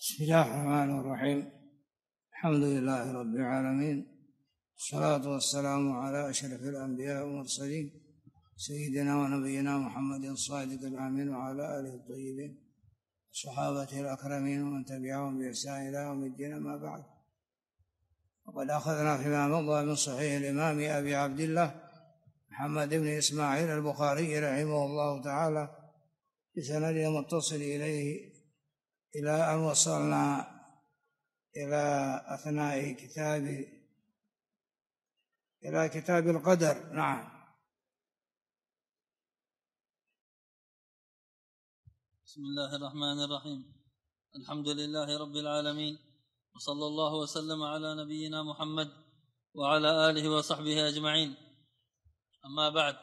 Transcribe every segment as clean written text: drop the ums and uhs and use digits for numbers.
بسم الله الرحمن الرحيم. الحمد لله رب العالمين، الصلاة والسلام على أشرف الأنبياء والمرسلين سيدنا ونبينا محمد الصادق الأمين وعلى آله الطيبين وصحابته الأكرمين ومن تبعهم بإحسان إلى يوم الدين. ما بعد، وقد أخذنا فيما مضى من صحيح الإمام أبي عبد الله محمد بن إسماعيل البخاري رحمه الله تعالى بسند متصل إليه إلى أن وصلنا إلى أثناء كتاب القدر. نعم. بسم الله الرحمن الرحيم. الحمد لله رب العالمين، وصلى الله وسلم على نبينا محمد وعلى آله وصحبه أجمعين. أما بعد،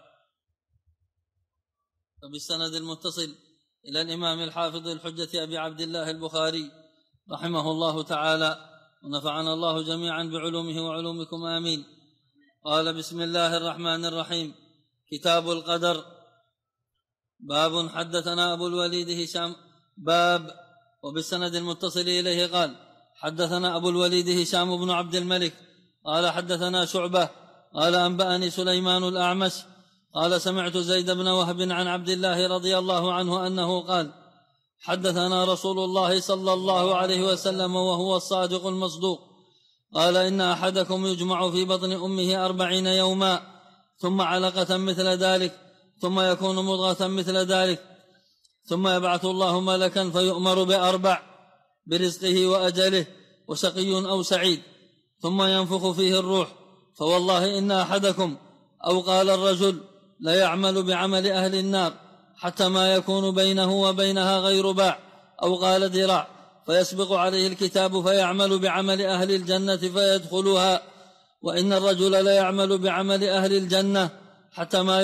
فبالسند المتصل إلى الإمام الحافظ الحجة أبي عبد الله البخاري رحمه الله تعالى، ونفعنا الله جميعا بعلومه وعلومكم آمين. قال: بسم الله الرحمن الرحيم. كتاب القدر. باب. حدثنا أبو الوليد هشام. باب. وبالسند المتصل إليه قال: حدثنا أبو الوليد هشام بن عبد الملك قال: حدثنا شعبة قال: أنبأني سليمان الأعمش قال: سمعت زيد بن وهب عن عبد الله رضي الله عنه أنه قال: حدثنا رسول الله صلى الله عليه وسلم وهو الصادق المصدوق قال: إن أحدكم يجمع في بطن أمه 40 يوما، ثم علقة مثل ذلك، ثم يكون مضغة مثل ذلك، ثم يبعث الله ملكا فيؤمر ب4: برزقه وأجله وشقي أو سعيد، ثم ينفخ فيه الروح. فوالله إن أحدكم، أو قال الرجل، لا يعمل بعمل أهل النار حتى ما يكون بينه وبينها غير باع، أو قال ذراع، فيسبق عليه الكتاب فيعمل بعمل أهل الجنة فيدخلها. وإن الرجل لا يعمل بعمل أهل الجنة حتى ما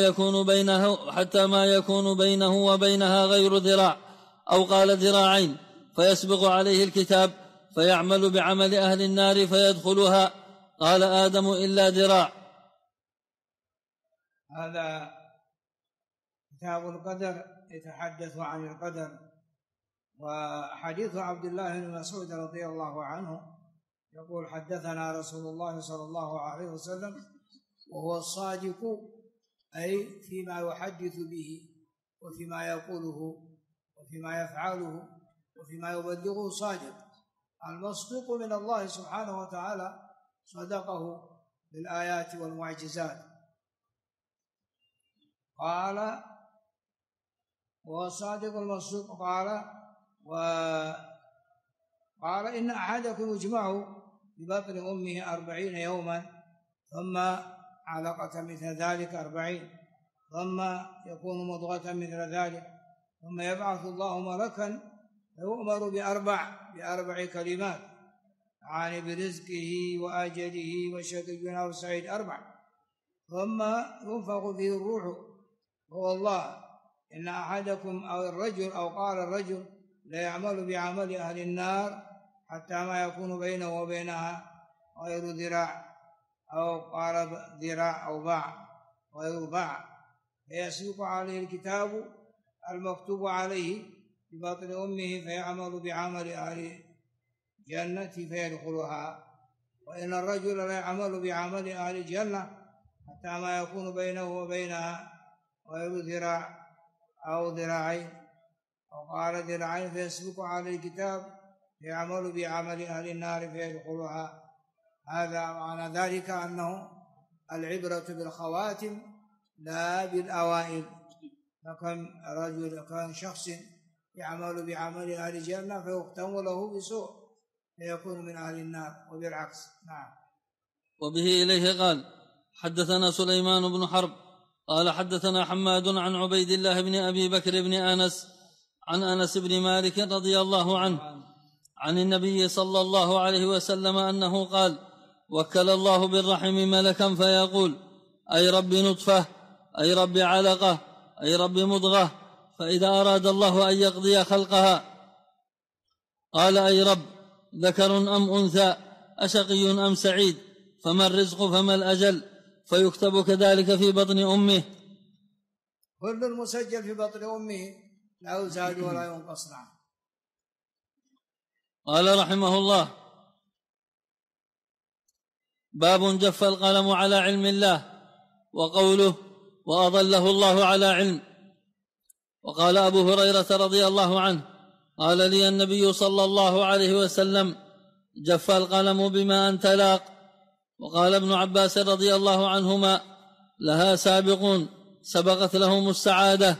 يكون بينه وبينها غير ذراع، أو قال ذراعين، فيسبق عليه الكتاب فيعمل بعمل أهل النار فيدخلها. قال آدم: إلا ذراع. هذا كتاب القدر، يتحدث عن القدر. وحديث عبد الله بن مسعود رضي الله عنه يقول: حدثنا رسول الله صلى الله عليه وسلم وهو الصادق، أي فيما يحدث به وفيما يقوله وفيما يفعله وفيما يبلغه صادق. المصدوق من الله سبحانه وتعالى صدقه بالآيات والمعجزات. قال: وهو الصادق المصدوق. قال: إن أحدكم يجمع ببطن أمه 40 يوما، ثم علقة مثل ذلك 40، ثم يكون مضغة مثل ذلك، ثم يبعث الله ملكا فيؤمر بأربع كلمات، يعني برزقه وأجله وشقي أو سعيد، 4، ثم ينفخ فيه الروح. والله إن أحدكم، أو الرجل، أو قال الرجل، لا يعمل بعمل أهل النار حتى ما يكون بينه وبينها غير ذراع، أو قال ذراع أو باع غير باع، فيسبق عليه الكتاب المكتوب عليه في بطن أمه فيعمل بعمل أهل الجنة فيدخلها. وإن الرجل لا يعمل بعمل أهل الجنة حتى ما يكون بينه وبينها غير ذراع أو ذراعين، أو قال ذراعين، فيسبق عليه الكتاب فيعمل بعمل أهل النار فيدخلها. هذا معنى ذلك أنه العبرة بالخواتم لا بالأوائل. كان شخص يعمل بعمل أهل الجنة فيختم له بسوء فيكون من أهل النار، وبالعكس. نعم. وبه إليه قال: حدثنا سليمان بن حرب قال: حدثنا حماد عن عبيد الله بن أبي بكر بن أنس عن أنس بن مالك رضي الله عنه عن النبي صلى الله عليه وسلم أنه قال: وكل الله بالرحم ملكا فيقول: أي رب نطفة، أي رب علقة، أي رب مضغة. فإذا أراد الله أن يقضي خلقها قال: أي رب، ذكر أم أنثى، أشقي أم سعيد، فما الرزق فما الأجل، فيكتب كذلك في بطن أمه. كل المسجل في بطن أمه لا يزاد ولا ينقص. نعم. قال رحمه الله: باب جف القلم على علم الله، وقوله: وأضله الله على علم. وقال أبو هريرة رضي الله عنه: قال لي النبي صلى الله عليه وسلم: جف القلم بما أنت لاق. وقال ابن عباس رضي الله عنهما: لها سابقون سبقت لهم السعادة.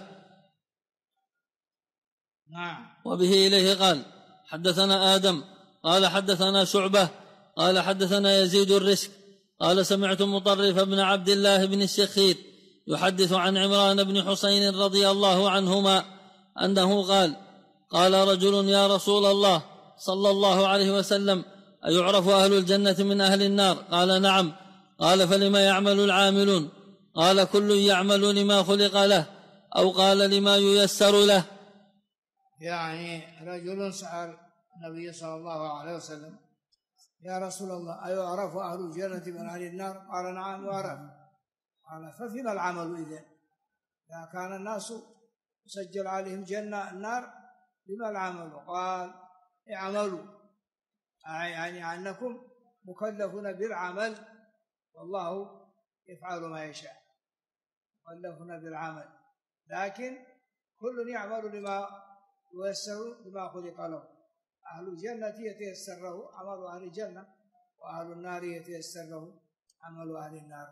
وبه إليه قال: حدثنا آدم قال حدثنا شعبة قال حدثنا يزيد الرشك قال: سمعت مطرف بن عبد الله بن الشخير يحدث عن عمران بن حسين رضي الله عنهما أنه قال: قال رجل: يا رسول الله صلى الله عليه وسلم: أيعرف أهل الجنة من أهل النار؟ قال: نعم. قال: فلما يعمل العاملون؟ قال: كل يعمل لما خلق له، أو قال: لما ييسر له. يعني رجل سأل النبي صلى الله عليه وسلم: يا رسول الله، أيعرف أهل الجنة من أهل النار؟ قال: نعم يعرف. قال: ففيما العمل إذن؟ إذا كان الناس يسجل عليهم جنة النار، بما العمل؟ قال: اعملوا، يعني أنكم مكلفون بالعمل، والله يفعل ما يشاء. مكلفون بالعمل، لكن كل يعمل لما ييسر لما خلق له. أهل الجنة يتيسر له عمل أهل الجنة، وأهل النار يتيسر له عمل أهل النار.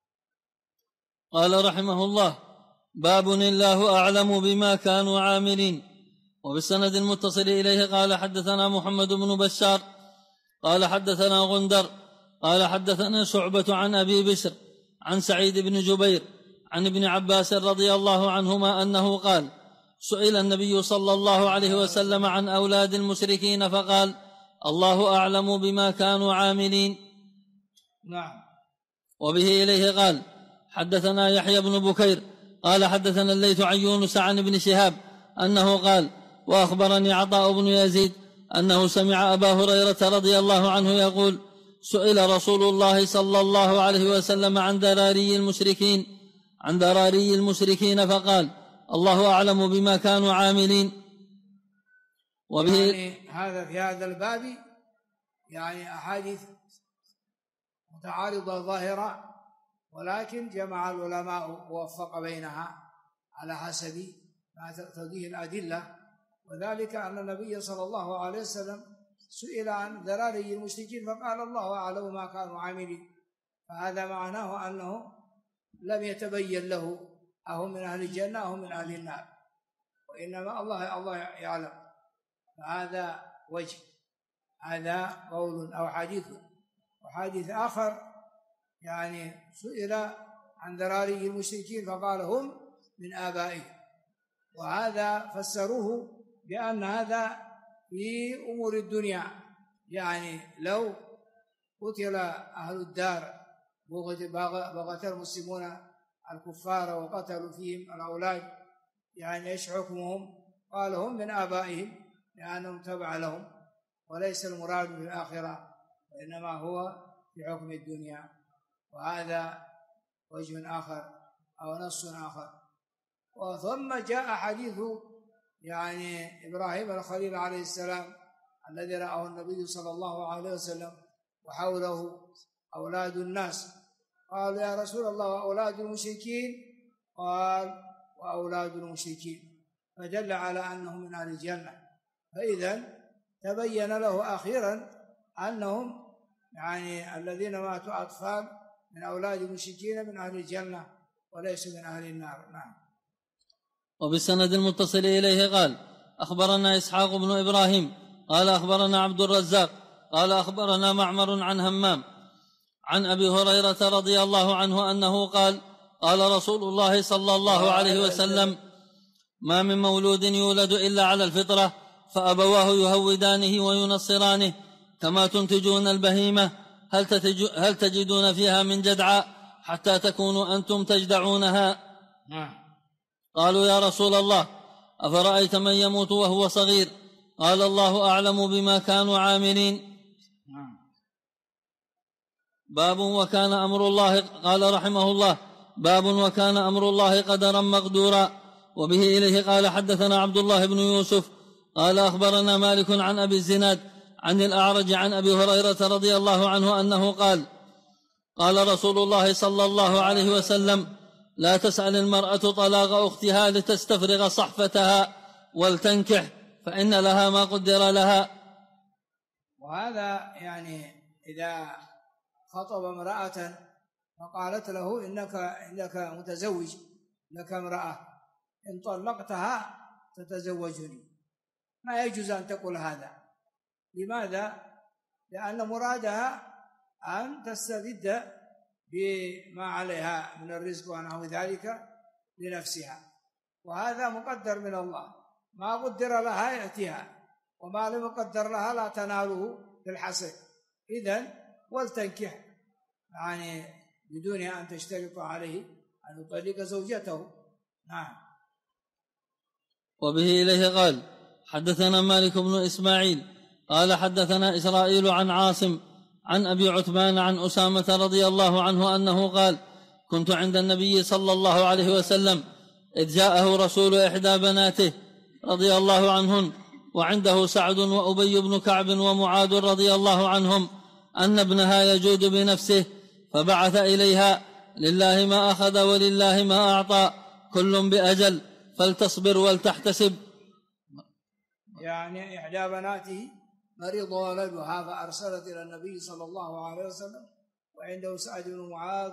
قال رحمه الله: باب الله أعلم بما كانوا عاملين. وبالسند المتصل إليه قال: حدثنا محمد بن بشار قال حدثنا غندر قال حدثنا شعبة عن أبي بشر عن سعيد بن جبير عن ابن عباس رضي الله عنهما أنه قال: سئل النبي صلى الله عليه وسلم عن أولاد المشركين فقال: الله أعلم بما كانوا عاملين. نعم. وبه إليه قال: حدثنا يحيى بن بكير قال حدثنا الليث عن يونس عن ابن شهاب أنه قال: وأخبرني عطاء بن يزيد أنه سمع أبا هريرة رضي الله عنه يقول: سئل رسول الله صلى الله عليه وسلم عن ذراري المشركين فقال: الله أعلم بما كانوا عاملين. وبه يعني هذا في هذا الباب يعني أحاديث متعارضة ظاهرة، ولكن جمع العلماء ووفق بينها على حسب ما تقتضيه الأدلة. وذلك أن النبي صلى الله عليه وسلم سئل عن ذراري المشركين فقال: الله أعلم ما كانوا عاملين. فهذا معناه أنه لم يتبين له أهم من أهل الجنة أهم من أهل النار، وإنما الله يعلم. فهذا وجه، هذا قول أو حديث. وحديث آخر يعني سئل عن ذراري المشركين فقال: هم من آبائهم. وهذا فسروه بأن هذا في أمور الدنيا، يعني لو قتل أهل الدار بغت المسلمون الكفار وقتلوا فيهم الأولاد، يعني إيش حكمهم؟ قال: هم من آبائهم لأنهم تبع لهم، وليس المراد في الآخرة، وإنما هو في حكم الدنيا. وهذا وجه آخر أو نص آخر. وثم جاء حديث يعني إبراهيم الخليل عليه السلام الذي رآه النبي صلى الله عليه وسلم وحوله أولاد الناس. قالوا: يا رسول الله، وأولاد المشركين؟ قال: وأولاد المشركين. فدل على أنهم من أهل الجنة. فإذا تبين له أخيرا أنهم يعني الذين ماتوا أطفال من أولاد المشركين من أهل الجنة وليسوا من أهل النار. نعم. وبالسند المتصل إليه قال: أخبرنا إسحاق بن إبراهيم قال أخبرنا عبد الرزاق قال أخبرنا معمر عن همام عن أبي هريرة رضي الله عنه أنه قال: قال رسول الله صلى الله عليه وسلم: ما من مولود يولد إلا على الفطرة، فأبواه يهودانه وينصرانه كما تنتجون البهيمة، هل تجدون فيها من جدعاء حتى تكونوا أنتم تجدعونها؟ قالوا: يا رسول الله، أفرأيت من يموت وهو صغير؟ قال: الله أعلم بما كانوا عاملين. باب وكان أمر الله. قال رحمه الله: باب وكان أمر الله قدرا مقدورا. وبه إليه قال: حدثنا عبد الله بن يوسف قال أخبرنا مالك عن أبي الزناد عن الأعرج عن أبي هريرة رضي الله عنه أنه قال قال رسول الله صلى الله عليه وسلم لا تسأل المرأة طلاق أختها لتستفرغ صحفتها ولتنكح فإن لها ما قدر لها. وهذا يعني إذا خطب امرأة فقالت له إنك متزوج، لك امرأة، إن طلقتها تتزوجني، ما يجوز أن تقول هذا. لماذا؟ لأن مرادها أن تستبد بما عليها من الرزق ونحو ذلك لنفسها، وهذا مقدر من الله، ما قدر لها يأتيها، وما لم يقدر لها لا تناله بالحسد. إذن ولتنكح، يعني بدون أن تشترط عليه أن يطلق زوجته. نعم. وبه إليه قال حدثنا مالك بن إسماعيل قال حدثنا إسرائيل عن عاصم عن أبي عثمان عن أسامة رضي الله عنه أنه قال كنت عند النبي صلى الله عليه وسلم إذ جاءه رسول إحدى بناته رضي الله عنهن وعنده سعد وأبي بن كعب ومعاذ رضي الله عنهم أن ابنها يجود بنفسه، فبعث إليها لله ما أخذ ولله ما أعطى كل بأجل فلتصبر ولتحتسب. يعني إحدى بناته مريض ولدها فأرسلت إلى النبي صلى الله عليه وسلم وعنده سعد بن معاذ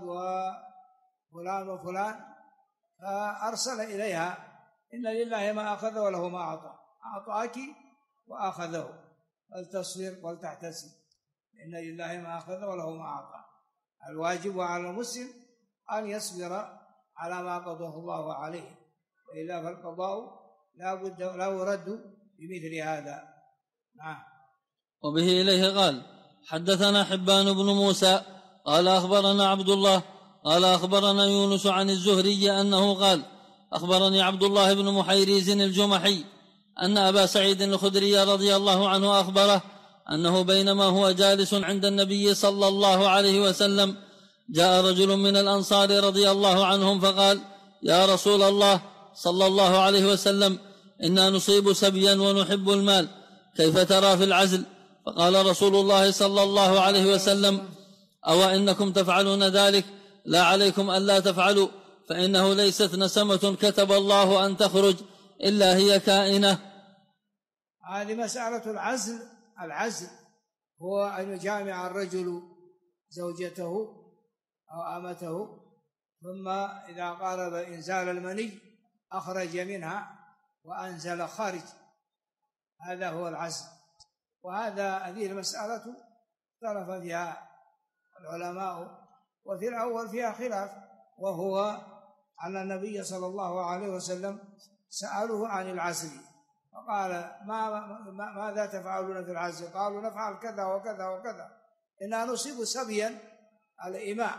وفلان وفلان، فأرسل إليها إن لله ما أخذ وله ما أعطى، أعطاك وأخذه فلتصبر ولتحتسب، إن لله ما أخذ وله ما أعطى. الواجب على المسلم أن يصبر على ما قضاه الله عليه، وإلا فالقضاء لا يرد بمثل هذا. نعم. وبه إليه قال حدثنا حبان بن موسى قال أخبرنا عبد الله قال أخبرنا يونس عن الزهري أنه قال أخبرني عبد الله بن محيريز الجمحي أن أبا سعيد الخدري رضي الله عنه أخبره أنه بينما هو جالس عند النبي صلى الله عليه وسلم جاء رجل من الأنصار رضي الله عنهم فقال يا رسول الله صلى الله عليه وسلم إنا نصيب سبيا ونحب المال، كيف ترى في العزل؟ فقال رسول الله صلى الله عليه وسلم أو إنكم تفعلون ذلك؟ لا عليكم ألا تفعلوا، فإنه ليست نسمة كتب الله أن تخرج إلا هي كائنة. هذه مسألة العزل. العزل هو أن يجامع الرجل زوجته أو أمته، ثم إذا قارب إنزال المني أخرج منها وأنزل خارج، هذا هو العزل. هذه المسألة اختلف فيها العلماء، وفي الأول فيها خلاف، وهو أن النبي صلى الله عليه وسلم سألوه عن العزل فقال ماذا تفعلون في العزل؟ قالوا نفعل كذا وكذا وكذا، إننا نصيب سبيا الإماء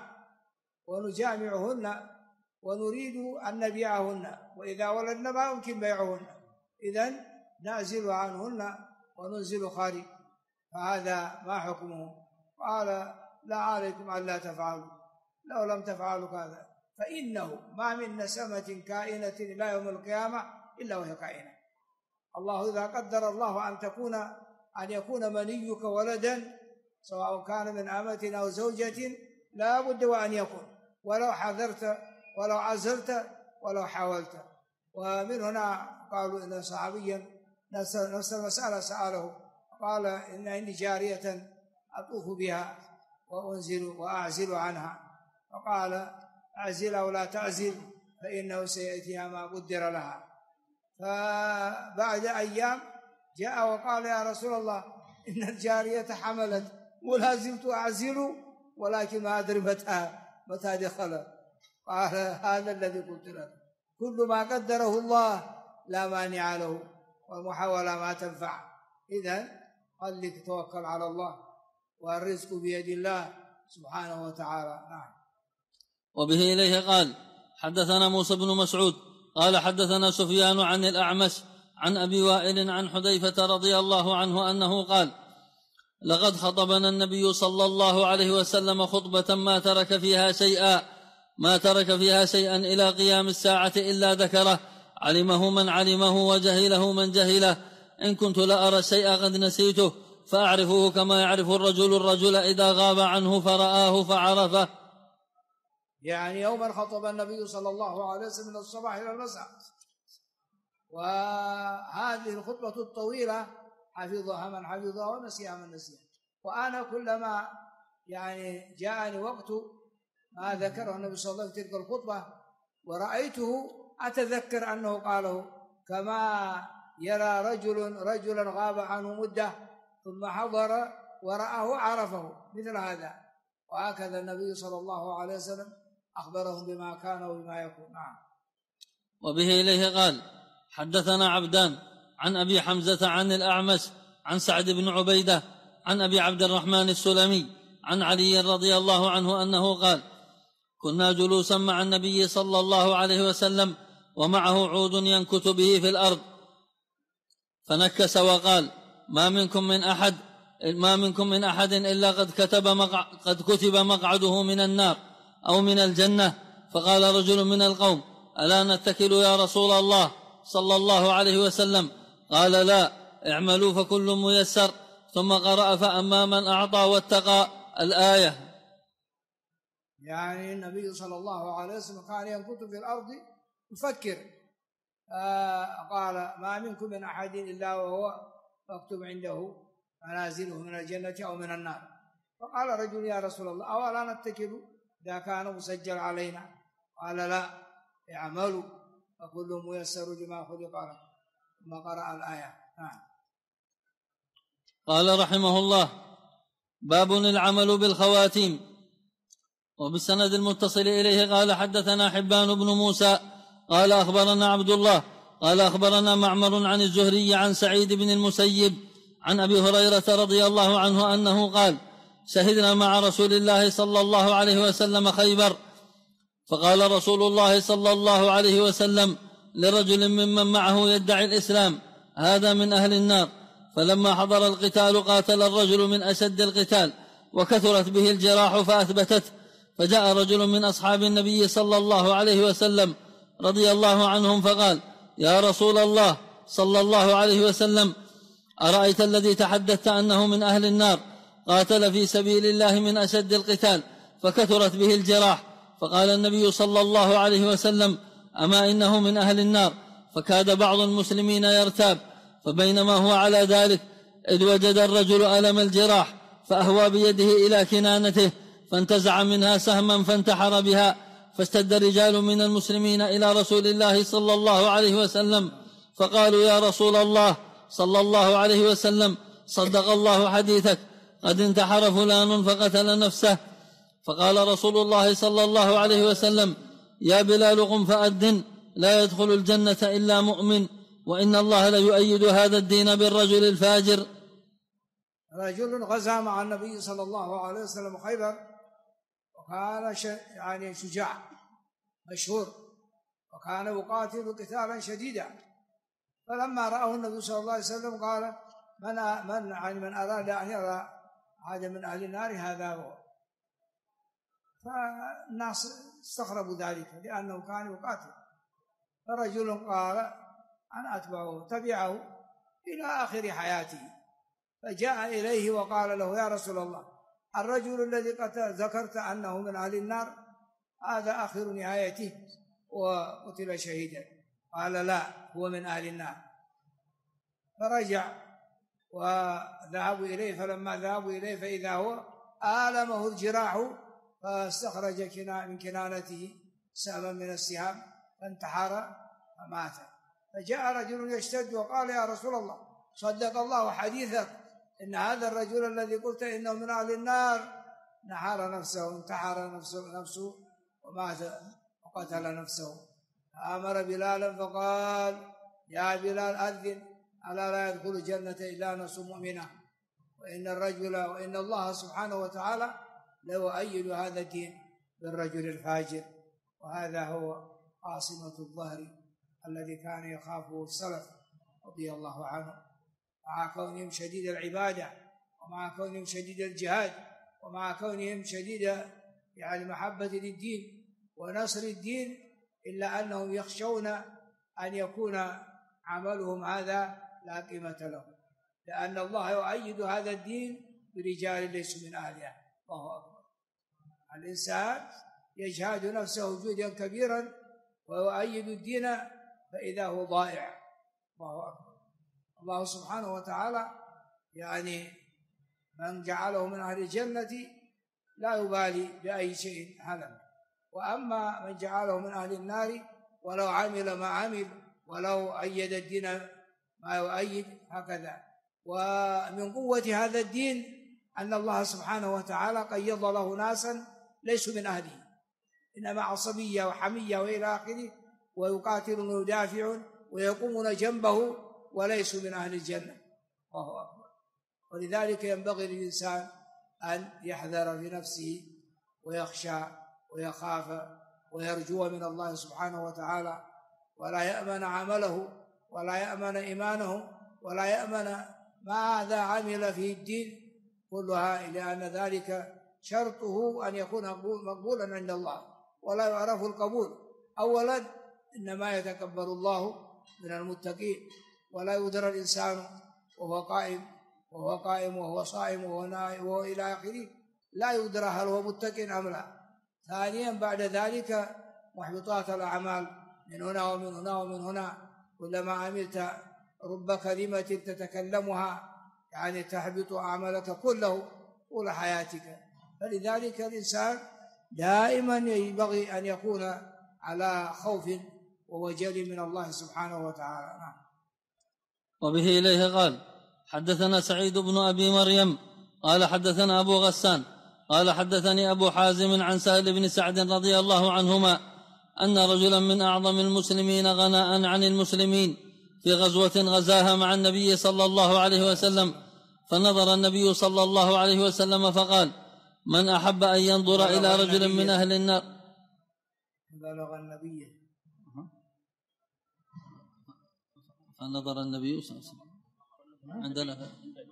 ونجامعهن ونريد أن نبيعهن، وإذا ولدنا ما يمكن بيعهن، إذن نعزل عنهن وننزل خارج، فهذا ما حكمه؟ قال لا عليكم ألا تفعلوا، لو لم تفعلوا كذا، فإنه ما من نسمة كائنة إلى يوم القيامة إلا وهي كائنة. الله إذا قدر الله أن يكون منيك ولدا سواء كان من أمة أو زوجة لا بد وأن يكون، ولو حذرت ولو عزلت ولو حاولت. ومن هنا قالوا إن صحابيا نفس المسألة سأله قال إني جارية أطوف بها وأنزل وأعزل عنها، فقال أعزل أو لا تعزل فإنه سيأتيها ما قدر لها. فبعد أيام جاء وقال يا رسول الله إن الجارية حملت ولا زلت أعزل ولكن ما أدري متى دخل. قال هذا الذي قلت لك، كل ما قدره الله لا مانع له، والمحاولة ما تنفع. إذن خليك توكل على الله، والرزق بيد الله سبحانه وتعالى. نعم. وبه إليه قال حدثنا موسى بن مسعود قال حدثنا سفيان عن الأعمش عن أبي وائل عن حذيفة رضي الله عنه أنه قال لقد خطبنا النبي صلى الله عليه وسلم خطبة ما ترك فيها شيئا إلى قيام الساعة إلا ذكره، علمه من علمه وجهله من جهله. إن كنت لأرى الشيء قد نسيته فأعرفه كما يعرف الرجل إذا غاب عنه فرآه فعرفه. يعني يوما خطب النبي صلى الله عليه وسلم من الصباح إلى المساء، وهذه الخطبة الطويلة حفظها من حفظها ونسيها من نسيها. وأنا كلما يعني جاءني وقت ما ذكره النبي صلى الله عليه وسلم تلك الخطبة ورأيته أتذكر أنه قاله، كما يرى رجلا غاب عنه مدة ثم حضر ورآه عرفه، مثل هذا. وهكذا النبي صلى الله عليه وسلم أخبرهم بما كان وبما يكون. نعم. وبه إليه قال: حدثنا عبدان عن أبي حمزة عن الأعمش عن سعد بن عبيدة عن أبي عبد الرحمن السلمي عن علي رضي الله عنه أنه قال: كنا جلوسا مع النبي صلى الله عليه وسلم ومعه عود ينكت به في الأرض، فنكس وقال: ما منكم من أحد إلا قد كتب مقعده من النار أو من الجنة. فقال رجل من القوم: ألا نتكل يا رسول الله صلى الله عليه وسلم؟ قال: لا، اعملوا فكل ميسر. ثم قرأ: فأما من أعطى واتقى الآية. يعني النبي صلى الله عليه وسلم كان ينكت في الأرض يفكر. قال: ما منكم من أحد إلا وهو مكتوب عنده منازله من الجنة أو من النار. فقال رجل: يا رسول الله، أولا نتكل إذا كان مسجل علينا؟ قال: لا، اعملوا فكل ميسر لما خلق له. ثم قرأ الآية. قال رحمه الله: باب العمل بالخواتيم. وبالسند المتصل إليه قال: حدثنا حبان بن موسى قال أخبرنا عبد الله قال أخبرنا معمر عن الزهري عن سعيد بن المسيب عن أبي هريرة رضي الله عنه أنه قال: شهدنا مع رسول الله صلى الله عليه وسلم خيبر، فقال رسول الله صلى الله عليه وسلم لرجل ممن معه يدعي الإسلام: هذا من أهل النار. فلما حضر القتال قاتل الرجل من أشد القتال وكثرت به الجراح فأثبتته، فجاء رجل من أصحاب النبي صلى الله عليه وسلم رضي الله عنهم فقال: يا رسول الله صلى الله عليه وسلم، أرأيت الذي تحدثت أنه من أهل النار قاتل في سبيل الله من أشد القتال فكثرت به الجراح؟ فقال النبي صلى الله عليه وسلم: أما إنه من أهل النار. فكاد بعض المسلمين يرتاب، فبينما هو على ذلك إذ وجد الرجل ألم الجراح فأهوى بيده إلى كنانته فانتزع منها سهما فانتحر بها، فاشتد رجال من المسلمين إلى رسول الله صلى الله عليه وسلم فقالوا: يا رسول الله صلى الله عليه وسلم، صدق الله حديثك، قد انتحر فلان فقتل نفسه. فقال رسول الله صلى الله عليه وسلم: يا بلال قم فأذن، لا يدخل الجنة إلا مؤمن، وإن الله ليؤيد هذا الدين بالرجل الفاجر. رجل غزا مع النبي صلى الله عليه وسلم خيبر، وكان يعني شجاع مشهور، وكان يقاتل قتالا شديدا. فلما رآه النبي صلى الله عليه وسلم قال: من أراد أن يرى هذا من أهل النار هذا هو. فالناس استغربوا ذلك لأنه كان يقاتل. فرجل قال: أنا أتبعه، تبعه إلى آخر حياته، فجاء إليه وقال له: يا رسول الله، الرجل الذي ذكرت أنه من أهل النار هذا آخر نهايته وقتل شهيدا. قال: لا، هو من أهل النار. فرجع وذهبوا إليه، فلما ذهبوا إليه فإذا هو آلمه الجراح، فاستخرج من كنانته سهما من السهام فانتحر فمات. فجاء رجل يشتد وقال: يا رسول الله، صدق الله حديثك، إن هذا الرجل الذي قلت إنه من أهل النار انتحر نفسه ومات وقتل نفسه. فأمر بلالا فقال: يا بلال أذن، ألا لا يدخل الجنة إلا نفس مؤمنة، وإن الله سبحانه وتعالى ليؤيد هذا الدين بالرجل الفاجر. وهذا هو عاصمة الظهر الذي كان يخافه السلف رضي الله عنه، مع كونهم شديد العبادة، ومع كونهم شديد الجهاد، ومع كونهم شديد يعني محبة للدين ونصر الدين، إلا أنهم يخشون أن يكون عملهم هذا لا قيمة له. لأن الله يؤيد هذا الدين برجال ليسوا من أهلها. الله أكبر. الإنسان يجهد نفسه جهدا كبيرا ويؤيد الدين فإذا هو ضائع. الله أكبر. الله سبحانه وتعالى يعني من جعله من أهل الجنة لا يبالي بأي شيء هذا، وأما من جعله من أهل النار ولو عمل ما عمل ولو أيد الدين ما يؤيد هكذا. ومن قوة هذا الدين أن الله سبحانه وتعالى قيض له ناسا ليسوا من أهله، إنما عصبية وحمية وإلى آخره، ويقاتلون ويدافعون ويقومون جنبه وليسوا من أهل الجنة. الله أكبر. ولذلك ينبغي للإنسان أن يحذر في نفسه ويخشى ويخاف ويرجو من الله سبحانه وتعالى، ولا يأمن عمله ولا يأمن إيمانه ولا يأمن ماذا عمل في الدين كلها، لأن ذلك شرطه أن يكون مقبولا عند الله، ولا يعرف القبول. أولا إنما يتكبر الله من المتقين، ولا يدرى الإنسان وهو قائم وهو صائم وهو إلى آخره، لا يدرى هل هو متق أم لا. ثانيا بعد ذلك محبطات الأعمال من هنا ومن هنا ومن هنا، كلما عملت رب كلمة تتكلمها يعني تحبط أعمالك كله طول حياتك. فلذلك الإنسان دائما ينبغي أن يكون على خوف ووجل من الله سبحانه وتعالى. وبه إليه قال: حدثنا سعيد بن أبي مريم قال حدثنا أبو غسان قال حدثني أبو حازم عن سهل بن سعد رضي الله عنهما أن رجلا من أعظم المسلمين غناء عن المسلمين في غزوة غزاها مع النبي صلى الله عليه وسلم، فنظر النبي صلى الله عليه وسلم فقال: من أحب أن ينظر إلى رجل من أهل النار. بلغ النبي فنظر النبي صلى الله عليه وسلم عندنا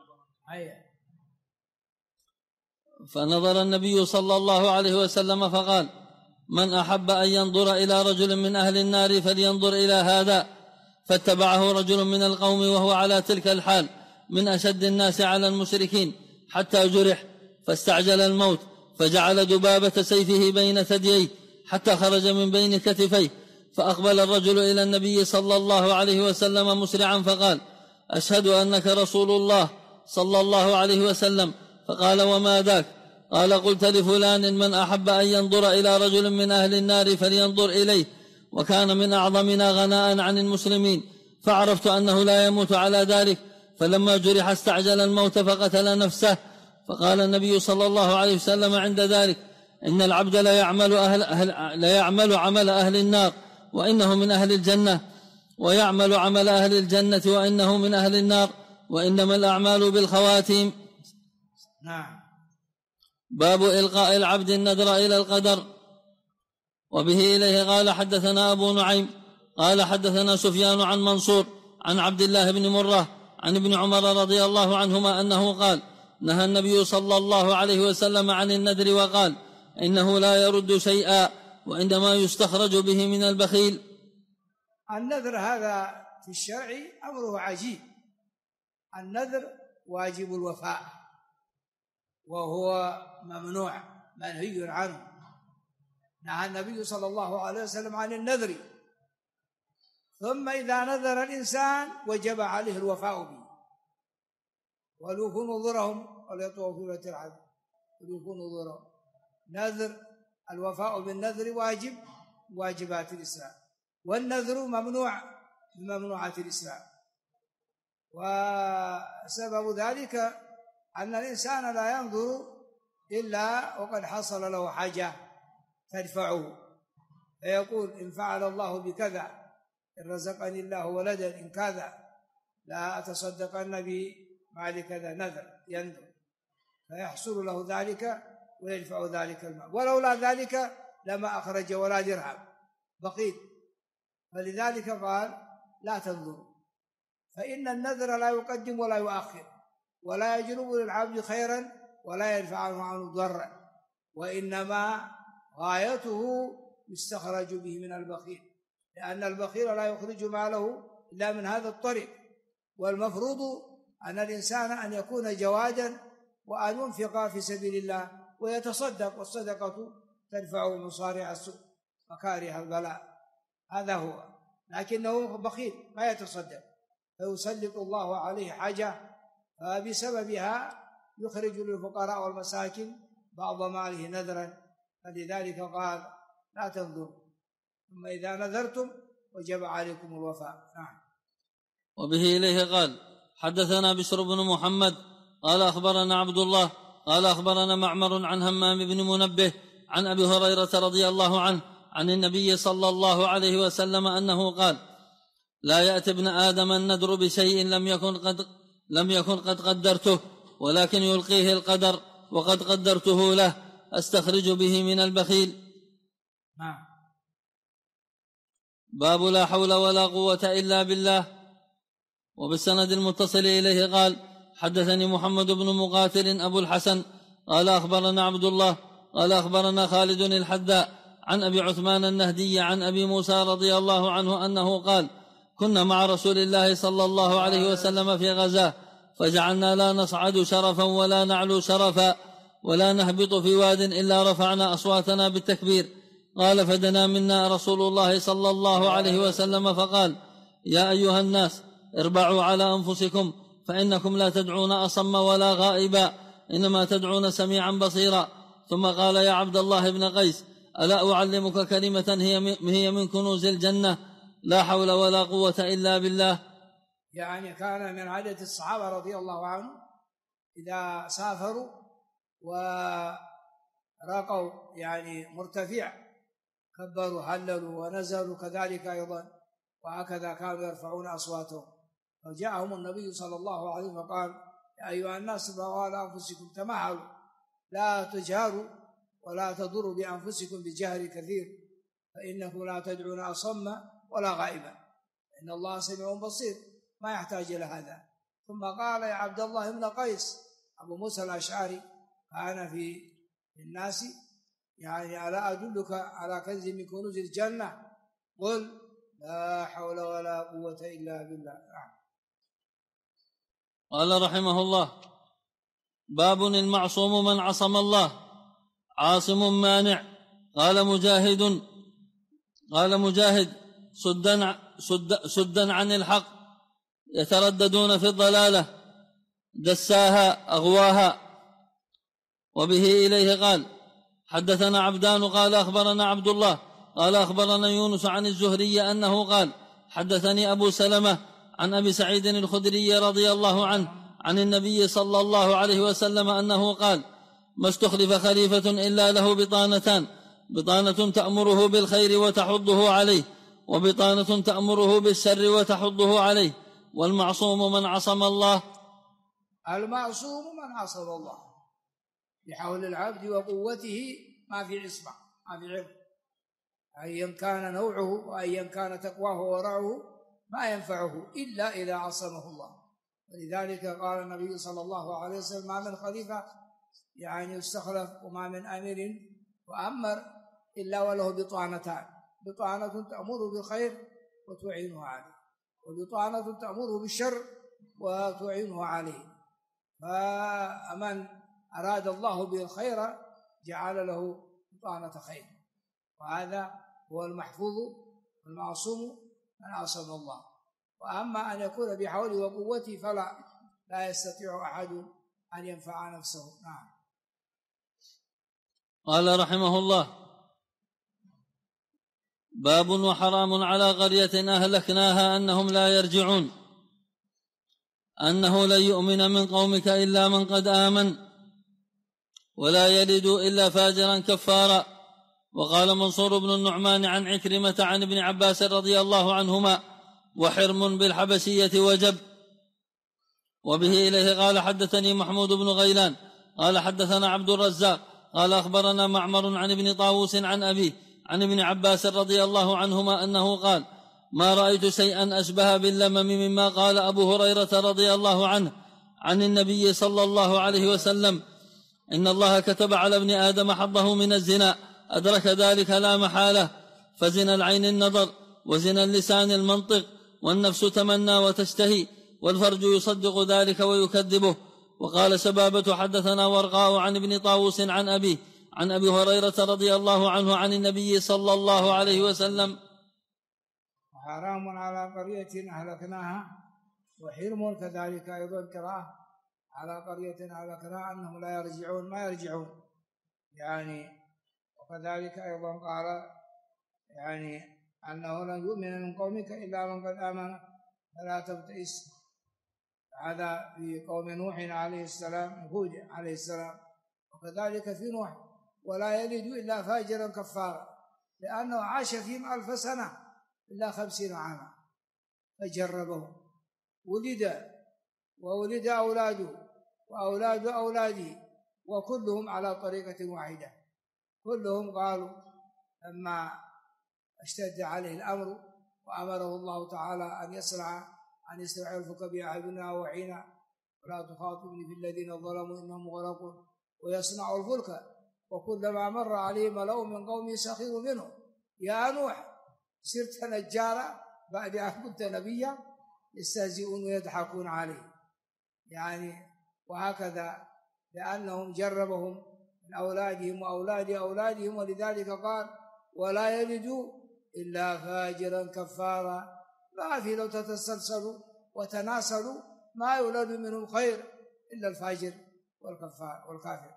فنظر النبي صلى الله عليه وسلم فقال: من أحب أن ينظر إلى رجل من أهل النار فلينظر إلى هذا. فاتبعه رجل من القوم وهو على تلك الحال من أشد الناس على المشركين حتى جرح، فاستعجل الموت، فجعل دبابة سيفه بين ثدييه حتى خرج من بين كتفيه، فأقبل الرجل إلى النبي صلى الله عليه وسلم مسرعا فقال: أشهد أنك رسول الله صلى الله عليه وسلم. فقال: وما ذاك؟ قال: قلت لفلان من أحب أن ينظر إلى رجل من أهل النار فلينظر إليه، وكان من أعظمنا غناء عن المسلمين، فعرفت أنه لا يموت على ذلك، فلما جرح استعجل الموت فقتل نفسه. فقال النبي صلى الله عليه وسلم عند ذلك: إن العبد لا يعمل عمل أهل النار وإنه من أهل الجنة، ويعمل عمل أهل الجنة وإنه من أهل النار، وإنما الأعمال بالخواتيم. نعم. باب إلقاء العبد النذر إلى القدر. وبه إليه قال حدثنا أبو نعيم قال حدثنا سفيان عن منصور عن عبد الله بن مرة عن ابن عمر رضي الله عنهما أنه قال: نهى النبي صلى الله عليه وسلم عن النذر وقال: إنه لا يرد شيئا، وعندما يستخرج به من البخيل. النذر هذا في الشرع أمره عجيب. النذر واجب الوفاء، وهو ممنوع منهي عنه. نهى النبي صلى الله عليه وسلم عن النذر، ثم إذا نذر الإنسان وجب عليه الوفاء به. وليوفوا نذورهم وليطوفوا في بيت العبد وليوفوا نذورهم. نذر الوفاء بالنذر واجب واجبات الإسلام، والنذر ممنوع بممنوعات الإسلام. وسبب ذلك أن الإنسان لا ينظر إلا وقد حصل له حاجة تدفعه، فيقول: إن فعل الله بكذا، إن رزقني الله ولدا، إن كذا لا أتصدقن بمال كذا. نذر ينذر فيحصل له ذلك ويدفع ذلك المال، ولولا ذلك لما أخرج ولا درهم، بخيل. فلذلك قال: لا تنظروا، فإن النذر لا يقدم ولا يؤخر، ولا يجلب للعبد خيرا ولا يدفع عنه ضرا، وإنما غايته يستخرج به من البخيل، لأن البخيل لا يخرج ماله إلا من هذا الطريق. والمفروض أن الإنسان أن يكون جوادا وأن ينفق في سبيل الله ويتصدق، والصدقة تدفع مصارع السوء مكاره البلاء، هذا هو. لكنه بخيل ما يتصدق فيسلط الله عليه حاجة، فبسببها يخرج للفقراء والمساكين بعض ماله نذرا، فلذلك قال لا تنذروا، ثم إذا نذرتم وجب عليكم الوفاء. نعم. وبه إليه قال حدثنا بشر بن محمد قال أخبرنا عبد الله قال أخبرنا معمر عن همام بن منبه عن أبي هريرة رضي الله عنه عن النبي صلى الله عليه وسلم أنه قال لا يأتي ابن آدم النذر بشيء لم يكن قد قدرته، ولكن يلقيه القدر وقد قدرته له أستخرج به من البخيل. باب لا حول ولا قوة إلا بالله. وبالسند المتصل إليه قال حدثني محمد بن مقاتل أبو الحسن قال أخبرنا عبد الله قال أخبرنا خالد الحداء عن أبي عثمان النهدي عن أبي موسى رضي الله عنه أنه قال كنا مع رسول الله صلى الله عليه وسلم في غزاه، فجعلنا لا نصعد شرفا ولا نعلو شرفا ولا نهبط في واد إلا رفعنا أصواتنا بالتكبير. قال فدنا منا رسول الله صلى الله عليه وسلم فقال يا أيها الناس اربعوا على أنفسكم، فإنكم لا تدعون أصم ولا غائبا، إنما تدعون سميعا بصيرا. ثم قال يا عبد الله بن قيس ألا أعلمك كلمة هي من كنوز الجنة؟ لا حول ولا قوة إلا بالله. يعني كان من عادة الصحابة رضي الله عنهم إذا سافروا ورقوا يعني مرتفع كبروا هللوا ونزلوا كذلك أيضا، وهكذا كانوا يرفعون أصواتهم. فجاءهم النبي صلى الله عليه وسلم فقال يا أيها الناس اربعوا على أنفسكم، تمهلوا لا تجهروا ولا تضروا بأنفسكم بجهر كثير، فإنكم لا تدعون أصم ولا غائبا، إن الله سميع بصير، ما يحتاج إلى هذا. ثم قال يا عبد الله بن قيس، أبو موسى الأشعري كان في الناس يعني ألا أدلك على كنز من كنوز الجنة؟ قل لا حول ولا قوة إلا بالله. قال رحمه الله باب المعصوم من عصم الله عاصم مانع. قال مجاهد سدا عن الحق يترددون في الضلالة دساها أغواها. وبه إليه قال حدثنا عبدان قال أخبرنا عبد الله قال أخبرنا يونس عن الزهري أنه قال حدثني أبو سلمة عن أبي سعيد الخدري رضي الله عنه عن النبي صلى الله عليه وسلم أنه قال ما استخلف خليفة إلا له بطانتان، بطانة تأمره بالخير وتحضه عليه، وبطانة تأمره بالشر وتحضه عليه. والمعصوم من عصم الله. المعصوم من عصم الله بحول العبد وقوته، ما في عصمة ما في عرض، أيا كان نوعه وأيا كان تقواه ورعه ما ينفعه إلا إذا عصمه الله. ولذلك قال النبي صلى الله عليه وسلم ما من خليفة يعني يستخلف وما من أمير وأمر إلا وله بطانتان، بطانة تأمره بالخير وتعينه عليه، وبطانة تأمره بالشر وتعينه عليه. فمن أراد الله به الخير جعل له بطانة خير، وهذا هو المحفوظ المعصوم من عصم الله. وأما أن يكون بحوله وقوته فلا يستطيع أحد أن ينفع نفسه. نعم. قال رحمه الله باب وحرام على قرية أهلكناها أنهم لا يرجعون، أنه لن يؤمن من قومك إلا من قد آمن ولا يلد إلا فاجرا كفارا. وقال منصور بن النعمان عن عكرمة عن ابن عباس رضي الله عنهما وحرم بالحبشية وجب. وبه إليه قال حدثني محمود بن غيلان قال حدثنا عبد الرزاق قال أخبرنا معمر عن ابن طاووس عن أبيه عن ابن عباس رضي الله عنهما أنه قال ما رأيت شيئا أشبه باللمم مما قال أبو هريرة رضي الله عنه عن النبي صلى الله عليه وسلم إن الله كتب على ابن آدم حظه من الزنا، أدرك ذلك لا محالة، فزنا العين النظر، وزنا اللسان المنطق، والنفس تمنى وتشتهي، والفرج يصدق ذلك ويكذبه. وقال شبابة حدثنا ورقاء عن ابن طاووس عن أبيه عن أبي هريرة رضي الله عنه عن النبي صلى الله عليه وسلم: حرام على قرية أهلكناها، وحرم كذلك أيضا قراءة على قرية أهلكناها أنهم لا يرجعون، ما يرجعون يعني. وكذلك أيضا قال يعني أنه لن يؤمن من قومك إلا من قد آمن فلا تبتئس. هذا في قوم نوح عليه السلام، هود عليه السلام. وكذلك في نوح: ولا يلد إلا فاجرا كفارا، لأنه عاش فيهم 1000 سنة إلا 50 عاما فجربهم. وولد أولاده وأولاد أولاده، وكلهم على طريقة واحدة. كلهم قالوا لما اشتد عليه الأمر وأمره الله تعالى أن يسرع الفلك بأعيننا ووحينا ولا تخاطبني في الذين ظلموا إنهم مغرقون، ويصنع الفلك وكلما مر عليه ملأ من قومه سخروا منه: يا نوح صرت نجارا بعد أن كنت نبيا، يستهزئون ويضحكون عليه يعني. وهكذا لأنهم جربهم من أولادهم وأولاد أولادهم، ولذلك قال: ولا يلدوا إلا فاجرا كفارا. ما في لو تتسلسلوا وتناسلوا ما يولد منهم خير إلا الفاجر والكفار والكافر.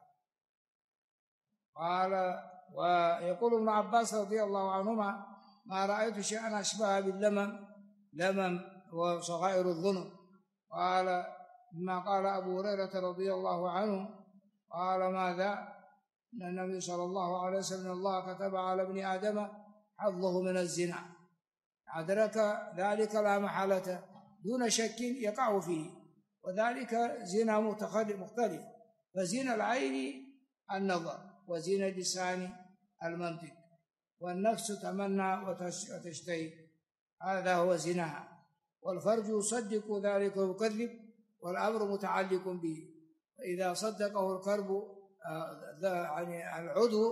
قال: ويقول ابن عباس رضي الله عنهما: ما رأيت شيئا أشبه باللمم وصغائر الذنوب. قال: ما قال أبو هريرة رضي الله عنه قال: ماذا؟ أن النبي صلى الله عليه وسلم: الله كتب على ابن آدم حظه من الزنا، أدرك ذلك لا محالة دون شك يقع فيه، وذلك زنا مختلف. فزنا العين النظر، وزنا اللسان المنطق، والنفس تمنى وتشتهي، هذا هو زناها. والفرج يصدق ذلك ويكذب، والأمر متعلق به. فإذا صدقه القلب يعني العضو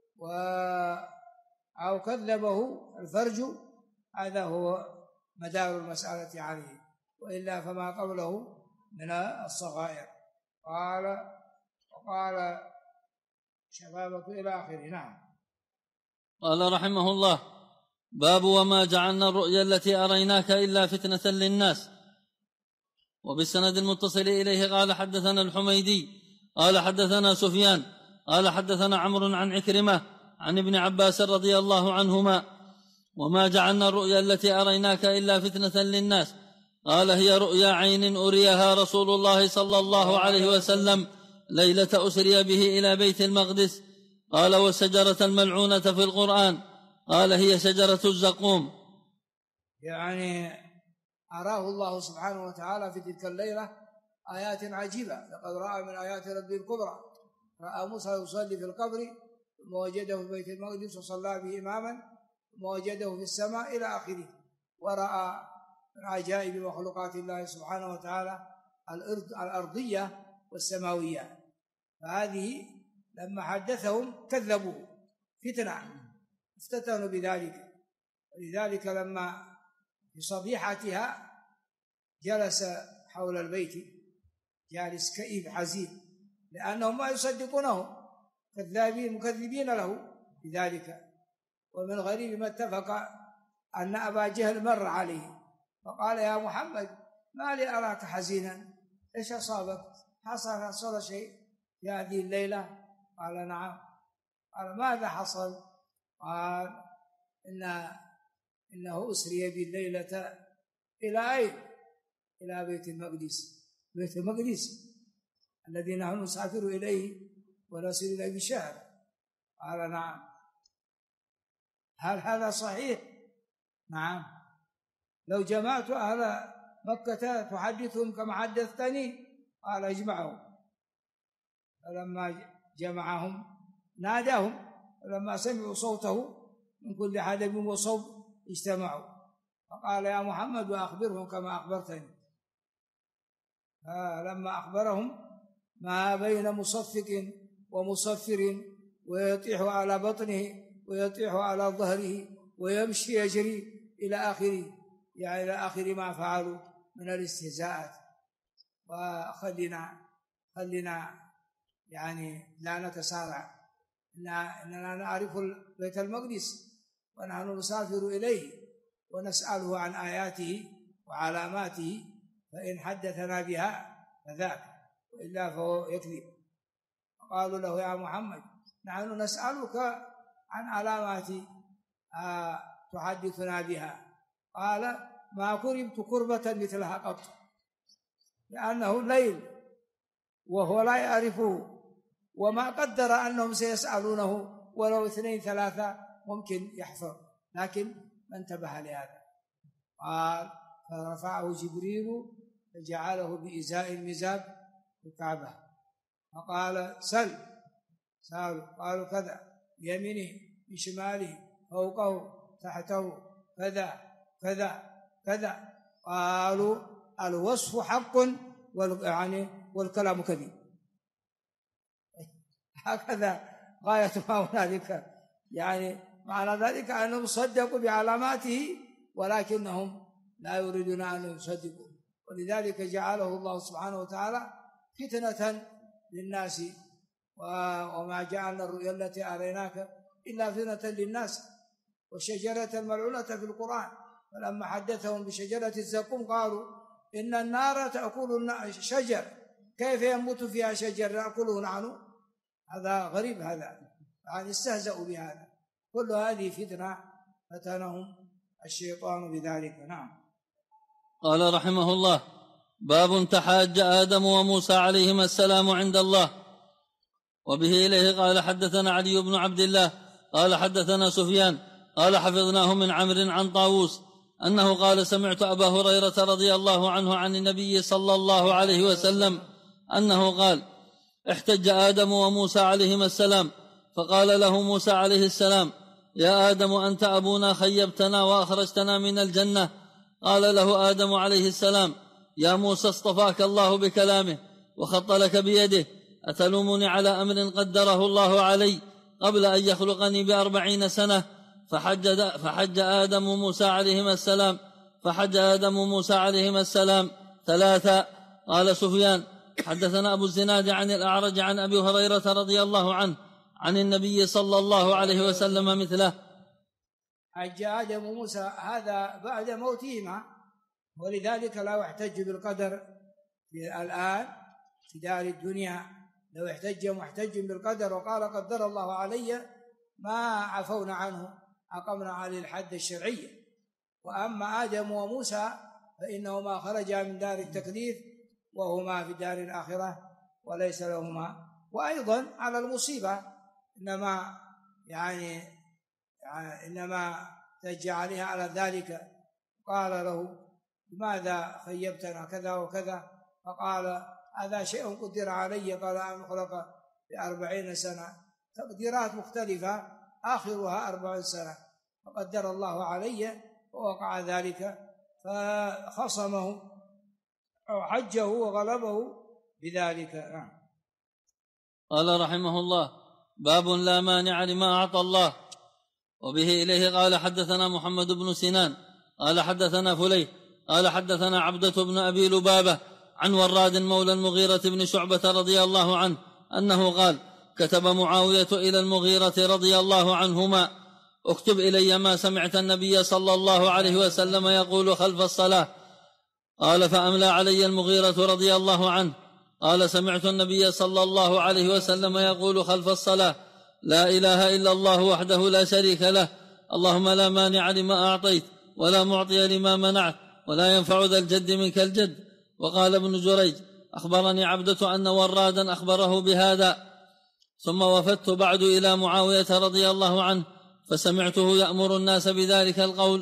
أو كذبه الفرج، هذا هو مدار المسألة عليه، وإلا فما قبله من الصغائر. وقال شبابك إلى آخره. نعم. قال رحمه الله: باب وما جعلنا الرؤيا التي أريناك إلا فتنة للناس. وبالسند المتصل إليه قال: حدثنا الحميدي قال: حدثنا سفيان قال: حدثنا عمرو عن عكرمة عن ابن عباس رضي الله عنهما: وما جعلنا الرؤيا التي أريناك إلا فتنة للناس. قال: هي رؤيا عين أريها رسول الله صلى الله عليه وسلم ليلة أسري به إلى بيت المقدس. قال: والشجرة الملعونة في القرآن. قال: هي شجرة الزقوم. يعني أراه الله سبحانه وتعالى في تلك الليلة آيات عجيبة. لقد رأى من آيات ربه الكبرى. رأى موسى يصلي في القبر ثم وجده في بيت المقدس وصلى به إماما ثم وجده في السماء إلى آخره. ورأى من عجائب مخلوقات الله سبحانه وتعالى الأرضية والسماوية. فهذه لما حدثهم كذبوا فتنة، افتتنوا بذلك. ولذلك لما في صبيحتها جلس حول البيت جالس كئيب حزين، لأنهم ما يصدقونه، مكذبين له بذلك. ومن غريب ما اتفق أن أبا جهل مر عليه فقال: يا محمد ما لي أراك حزينا، إيش أصابك؟ حصل شيء في هذه الليلة؟ قال: نعم. قال: ماذا حصل؟ قال: إنه أسري بالليلة إلى أين؟ إلى بيت المقدس. بيت المقدس الذي نحن نسافر إليه ونسير إليه بشهر. قال: نعم. هل هذا صحيح؟ نعم. لو جمعت أهل مكة تحدثهم كما حدثتني. قال: اجمعوا. فلما جمعهم ناداهم، فلما سمعوا صوته من كل حدب وصوب اجتمعوا. فقال: يا محمد أخبرهم كما أخبرتني. فلما أخبرهم ما بين مصفق ومصفر ويطيح على بطنه ويطيح على ظهره ويمشي يجري إلى آخره، يعني إلى آخر ما فعلوا من الاستهزاءات. وخلينا يعني لا نتسارع. إننا نعرف بيت المقدس ونحن نسافر إليه ونسأله عن آياته وعلاماته، فإن حدثنا بها فذاك، وإلا فهو يكذب. قالوا له يا محمد نحن نسألك عن علامات تحدثنا بها. قال ما كربت كربة مثلها قط، لأنه ليل وهو لا يعرفه، وما قدر أنهم سيسألونه ولو 2 3 ممكن يحفظ، لكن ما انتبه لهذا. قال فرفعه جبريل فجعله بإزاء المزاب الكعبة، فقال سألوا. قالوا كذا، يمينه من شماله فوقه تحته كذا كذا كذا. قالوا الوصف حق والكلام كذب. هكذا غاية ما هنالك، يعني معنى ذلك أنهم صدقوا بعلاماته ولكنهم لا يريدون أن يصدقوا، ولذلك جعله الله سبحانه وتعالى فتنة للناس. وما جعلنا الرؤيا التي أريناك إلا فتنة للناس. والشجرة الملعونة في القرآن، فلما حدثهم بشجرة الزقوم قالوا إن النار تأكل الشجر، كيف ينبت فيها شجر نأكله نحن؟ هذا غريب، هذا يعني استهزأوا بهذا. كل هذه فتنة فتنهم الشيطان بذلك. نعم. قال رحمه الله: باب تحاج آدم وموسى عليهما السلام عند الله. وبه إليه قال حدثنا علي بن عبد الله قال حدثنا سفيان قال حفظناه من عمرو عن طاووس أنه قال سمعت أبا هريرة رضي الله عنه عن النبي صلى الله عليه وسلم أنه قال: احتج آدم وموسى عليهما السلام، فقال له موسى عليه السلام: يا آدم أنت أبونا، خيبتنا وأخرجتنا من الجنة. قال له آدم عليه السلام: يا موسى اصطفاك الله بكلامه وخط لك بيده، أتلومني على أمر قدره الله علي قبل أن يخلقني ب40 سنة؟ فحج آدم وموسى عليهما السلام 3. قال سفيان: حدثنا أبو الزناد عن الأعرج عن أبي هريرة رضي الله عنه عن النبي صلى الله عليه وسلم مثله. حج آدم وموسى هذا بعد موتهما، ولذلك لا يحتج بالقدر الآن في دار الدنيا. لو احتج محتج بالقدر وقال قدر الله علي ما عفونا عنه، أقمنا عليه الحد الشرعي. وأما آدم وموسى فإنهما خرجا من دار التكليف وهما في دار الآخرة وليس لهما. وأيضا على المصيبة إنما تجي عليها على ذلك. قال له: لماذا خيبتنا كذا وكذا؟ فقال: هذا شيء قدر علي قال أن أخلق ب40 سنة، تقديرات مختلفة آخرها 40 سنة، فقدر الله علي ووقع ذلك، فخصمه أو حجه وغلبه بذلك. قال رحمه الله: باب لا مانع لما أعطى الله. وبه إليه قال حدثنا محمد بن سنان قال حدثنا فليح قال حدثنا عبدة بن أبي لبابة عن وراد مولى المغيرة بن شعبة رضي الله عنه أنه قال: كتب معاوية إلى المغيرة رضي الله عنهما: اكتب إلي ما سمعت النبي صلى الله عليه وسلم يقول خلف الصلاة. قال: فأملى علي المغيرة رضي الله عنه قال: سمعت النبي صلى الله عليه وسلم يقول خلف الصلاة: لا إله إلا الله وحده لا شريك له، اللهم لا مانع لما أعطيت ولا معطي لما منعت ولا ينفع ذا الجد منك الجد. وقال ابن جريج: أخبرني عبدة أن ورادا أخبره بهذا. ثم وفدت بعد إلى معاوية رضي الله عنه فسمعته يأمر الناس بذلك القول.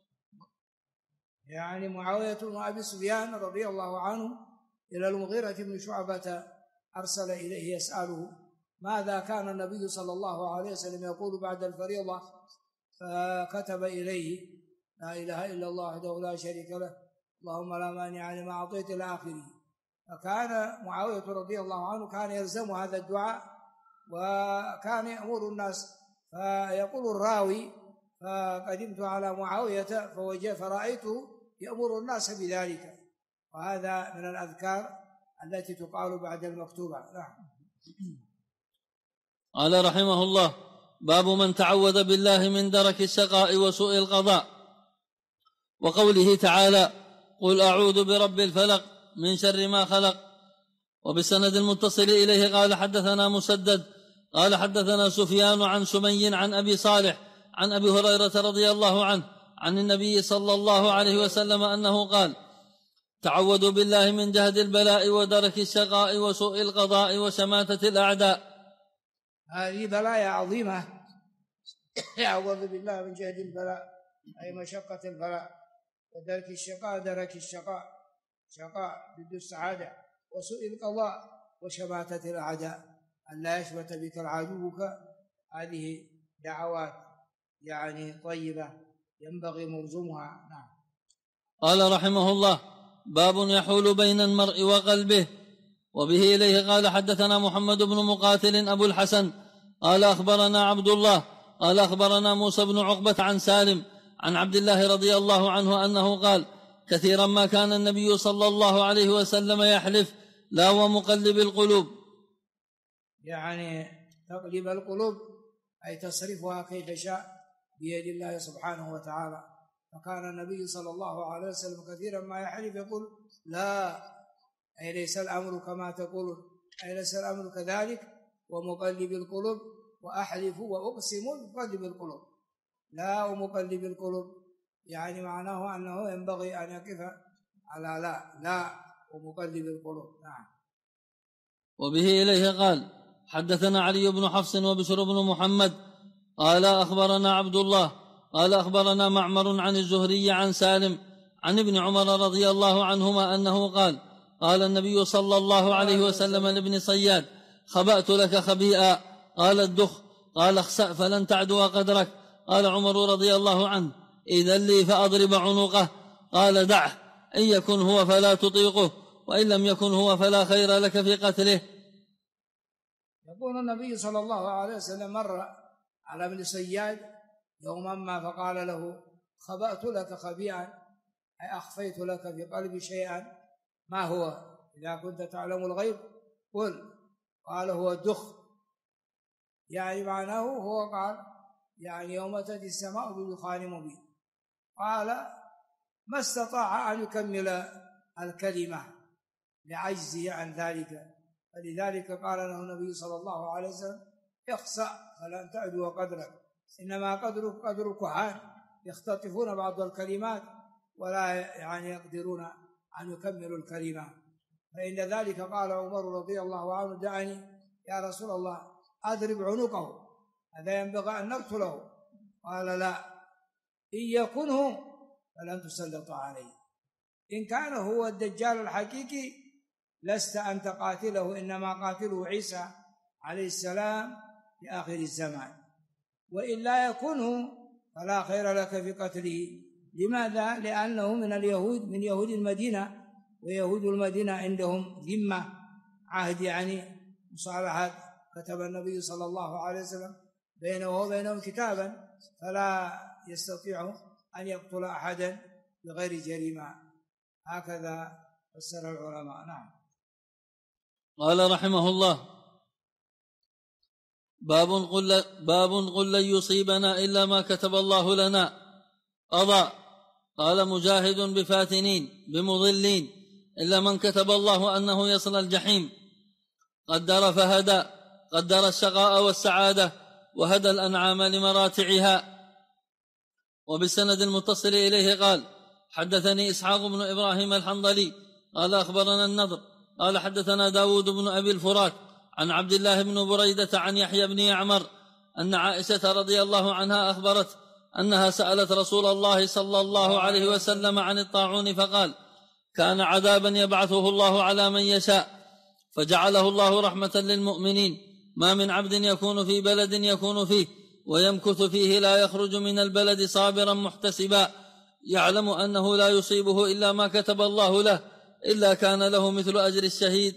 يعني معاوية بن أبي سفيان رضي الله عنه إلى المغيرة بن شعبة أرسل إليه يسأله ماذا كان النبي صلى الله عليه وسلم يقول بعد الفريضة، فكتب إليه: لا إله إلا الله وحده لا شريك له، اللهم لا مانع لما أعطيت إلى آخره. فكان معاوية رضي الله عنه كان يلزم هذا الدعاء وكان يأمر الناس. فيقول الراوي: فقدمت على معاوية فرأيته يأمر الناس بذلك، وهذا من الأذكار التي تقال بعد المكتوبة. نعم. قال رحمه الله: باب من تعوذ بالله من درك الشقاء وسوء القضاء. وقوله تعالى: قل أعوذ برب الفلق من شر ما خلق. وبالسند المتصل إليه قال حدثنا مسدد قال حدثنا سفيان عن سمي عن أبي صالح عن أبي هريرة رضي الله عنه عن النبي صلى الله عليه وسلم أنه قال: تعوذوا بالله من جهد البلاء ودرك الشقاء وسوء القضاء وشماتة الأعداء. هذه بلايا عظيمة، يعوذ بالله من جهد البلاء أي مشقة البلاء، ودرك الشقاء درك الشقاء، شقاء ضد السعادة، وسوء القضاء وشماتة الأعداء، أن لا يشمت بك عدوك. هذه دعوات يعني طيبة ينبغي ملزمها. نعم. قال رحمه الله: باب يحول بين المرء وقلبه. وبه إليه قال حدثنا محمد بن مقاتل أبو الحسن قال أخبرنا عبد الله قال أخبرنا موسى بن عقبة عن سالم عن عبد الله رضي الله عنه أنه قال: كثيرا ما كان النبي صلى الله عليه وسلم يحلف: لا ومقلب القلوب. يعني تقلب القلوب أي تصرفها كيف شاء بيد الله سبحانه وتعالى. فكان النبي صلى الله عليه وسلم كثيرا ما يحلف يقول لا، أي ليس الأمر كما تقولون، أي ليس الأمر كذلك، ومقلب القلوب، وأحلف وأقسم مقلب القلوب. لا ومقلب القلوب يعني معناه أنه ينبغي أن يقف على لا ومقلب القلوب. نعم. وبه إليه قال حدثنا علي بن حفص وبشر بن محمد قال أخبرنا عبد الله قال أخبرنا معمر عن الزهري عن سالم عن ابن عمر رضي الله عنهما أنه قال: قال النبي صلى الله عليه وسلم لابن صياد: خبأت لك خبيئا. قال: الدخ. قال: اخسأ فلن تعدو قدرك. قال عمر رضي الله عنه: إذن لي فأضرب عنقه. قال: دعه، إن يكن هو فلا تطيقه، وإن لم يكن هو فلا خير لك في قتله. يقول النبي صلى الله عليه وسلم مر على ابن صياد يوما ما فقال له: خبأت لك خبيئا، أي أخفيت لك في قلبي شيئا، ما هو؟ إذا كنت تعلم الغيب قل. قال: هو الدخ. يعني معناه هو قال يعني يوم تأتي السماء بدخان مبين. قال: ما استطاع أن يكمل الكلمة لعجزه عن ذلك، فلذلك قال له النبي صلى الله عليه وسلم: اخسأ فلن تعدو قدرك، إنما قدرك قدر كهان يختطفون بعض الكلمات ولا يعني يقدرون أن يكملوا الكلمة. فإن ذلك قال عمر رضي الله عنه: دعني يا رسول الله أضرب عنقه، هذا ينبغي أن نقتله. قال: لا، إن يكنه فلن تسلط عليه، إن كان هو الدجال الحقيقي لست أنت قاتله، إنما قاتله عيسى عليه السلام في آخر الزمان، وإن لا يكنه فلا خير لك في قتله. لماذا؟ لأنه من اليهود، من يهود المدينة، ويهود المدينة عندهم ذمة عهد يعني مصالحات، كتب النبي صلى الله عليه وسلم بينه وبينهم كتابا، فلا يستطيع أن يقتل أحدا بغير جريمة. هكذا فسر العلماء. نعم. قال رحمه الله: باب قل لن يصيبنا إلا ما كتب الله لنا قضى. قال مجاهد: بفاتنين بمضلين، إلا من كتب الله أنه يصل الجحيم. قدر فهدى، قدر الشقاء والسعادة، وهدى الأنعام لمراتعها. وبالسند المتصل إليه قال حدثني إسحاق بن إبراهيم الحنظلي قال أخبرنا النضر قال حدثنا داود بن أبي الفرات عن عبد الله بن بريدة عن يحيى بن يعمر أن عائشة رضي الله عنها أخبرت أنها سألت رسول الله صلى الله عليه وسلم عن الطاعون فقال: كان عذابا يبعثه الله على من يشاء، فجعله الله رحمة للمؤمنين. ما من عبد يكون في بلد يكون فيه ويمكث فيه لا يخرج من البلد صابرا محتسبا، يعلم أنه لا يصيبه إلا ما كتب الله له، إلا كان له مثل أجر الشهيد.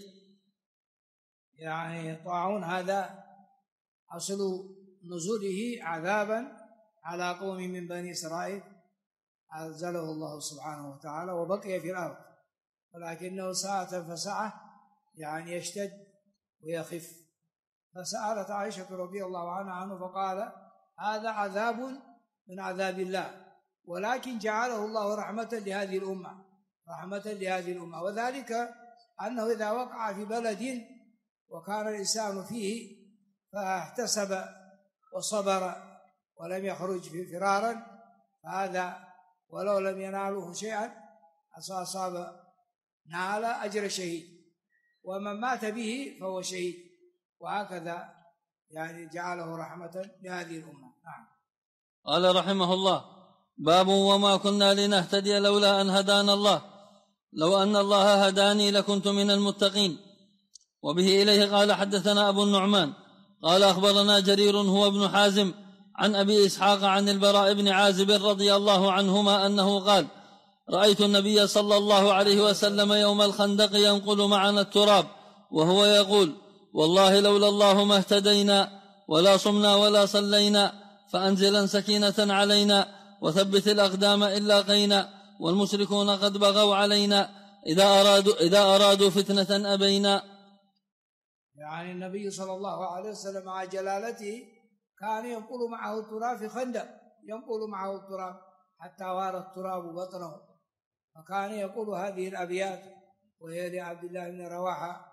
يعني طاعون هذا أصل نزوله عذابا على قوم من بني إسرائيل، أنزله الله سبحانه وتعالى وبقي في الأرض، ولكنه ساعة فسعة يعني يشتد ويخف. فسألت عائشة رضي الله عنه فقال هذا عذاب من عذاب الله، ولكن جعله الله رحمة لهذه الأمة، رحمة لهذه الأمة. وذلك أنه إذا وقع في بلد وكان الإنسان فيه فاحتسب وصبر ولم يخرج في فرارا، فهذا ولو لم يناله شيئا أصاب نال أجر شهيد، ومن مات به فهو شهيد. وهكذا يعني جعله رحمة لهذه الأمة. نعم. قال رحمه الله: باب وما كنا لنهتدي لولا أن هدانا الله، لو أن الله هداني لكنت من المتقين. وبه إليه قال حدثنا أبو النعمان قال أخبرنا جرير هو ابن حازم عن أبي إسحاق عن البراء بن عازب رضي الله عنهما أنه قال: رأيت النبي صلى الله عليه وسلم يوم الخندق ينقل معنا التراب وهو يقول: والله لولا الله ما اهتدينا ولا صمنا ولا صلينا، فأنزلا سكينة علينا وثبت الأقدام إن لاقينا، والمشركون قد بغوا علينا إذا أرادوا فتنة أبينا. يعني النبي صلى الله عليه وسلم مع جلالته كان ينقل معه التراب في خندق، ينقل معه التراب حتى وار التراب بطنه، فكان يقول هذه الأبيات وهي لعبد الله بن رواحة: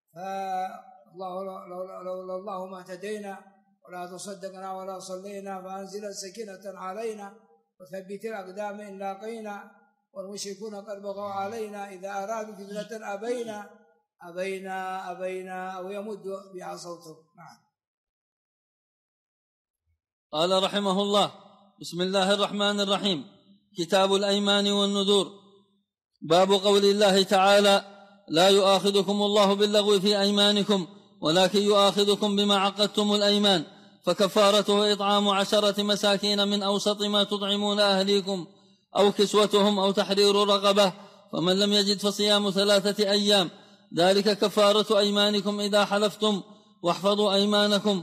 لولا الله ما اهتدينا ولا تصدقنا ولا صلينا، فأنزل سكينة علينا وثبت الأقدام إن لاقينا، والمشركون قد بغوا علينا إذا أرادوا فتنة أبينا أو يمد بها صوته. نعم. قال رحمه الله: بسم الله الرحمن الرحيم. كتاب الأيمان والنذور. باب قول الله تعالى: لا يؤاخذكم الله باللغو في أيمانكم ولكن يؤاخذكم بما عقدتم الأيمان، فكفارته إطعام 10 مساكين من أوسط ما تطعمون أهليكم أو كسوتهم أو تحرير رقبة، فمن لم يجد فصيام 3 أيام، ذلك كفارة أيمانكم إذا حلفتم، واحفظوا أيمانكم،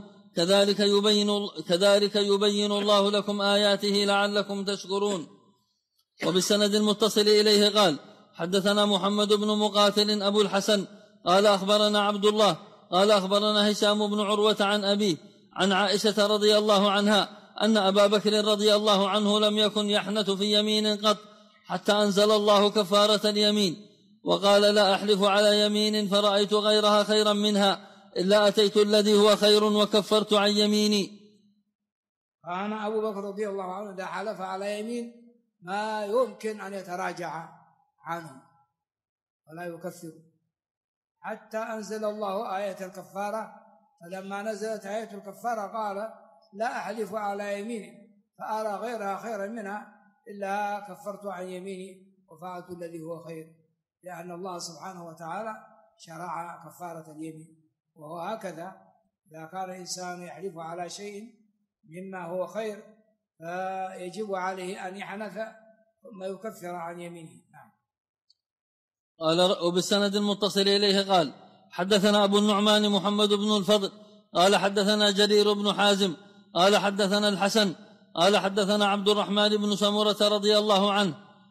كذلك يبين الله لكم آياته لعلكم تشكرون. وبالسند المتصل إليه قال: حدثنا محمد بن مقاتل أبو الحسن قال أخبرنا عبد الله قال أخبرنا هشام بن عروة عن أبيه عن عائشة رضي الله عنها أن أبا بكر رضي الله عنه لم يكن يحنث في يمين قط حتى أنزل الله كفارة اليمين، وقال: لا أحلف على يمين فرأيت غيرها خيرا منها إلا أتيت الذي هو خير وكفرت عن يميني. كان أبو بكر رضي الله عنه إذا حلف على يمين ما يمكن أن يتراجع عنه ولا يكفر حتى أنزل الله آية الكفارة. فلما نزلت آية الكفارة قال: لا أحلف على يمين فأرى غيرها خيرا منها إلا كفرت عن يميني وفعلت الذي هو خير، لأن الله سبحانه وتعالى شرع كفارة اليمين. وهو هكذا إذا كان الإنسان يحلف على شيء مما هو خير فيجب عليه أن يحنث ثم يكفر عن يمينه. نعم. قال: وبالسند المتصل إليه قال: حدثنا أبو النعمان محمد بن الفضل قال حدثنا جرير بن حازم قال حدثنا الحسن قال حدثنا عبد الرحمن بن سمرة رضي الله عنه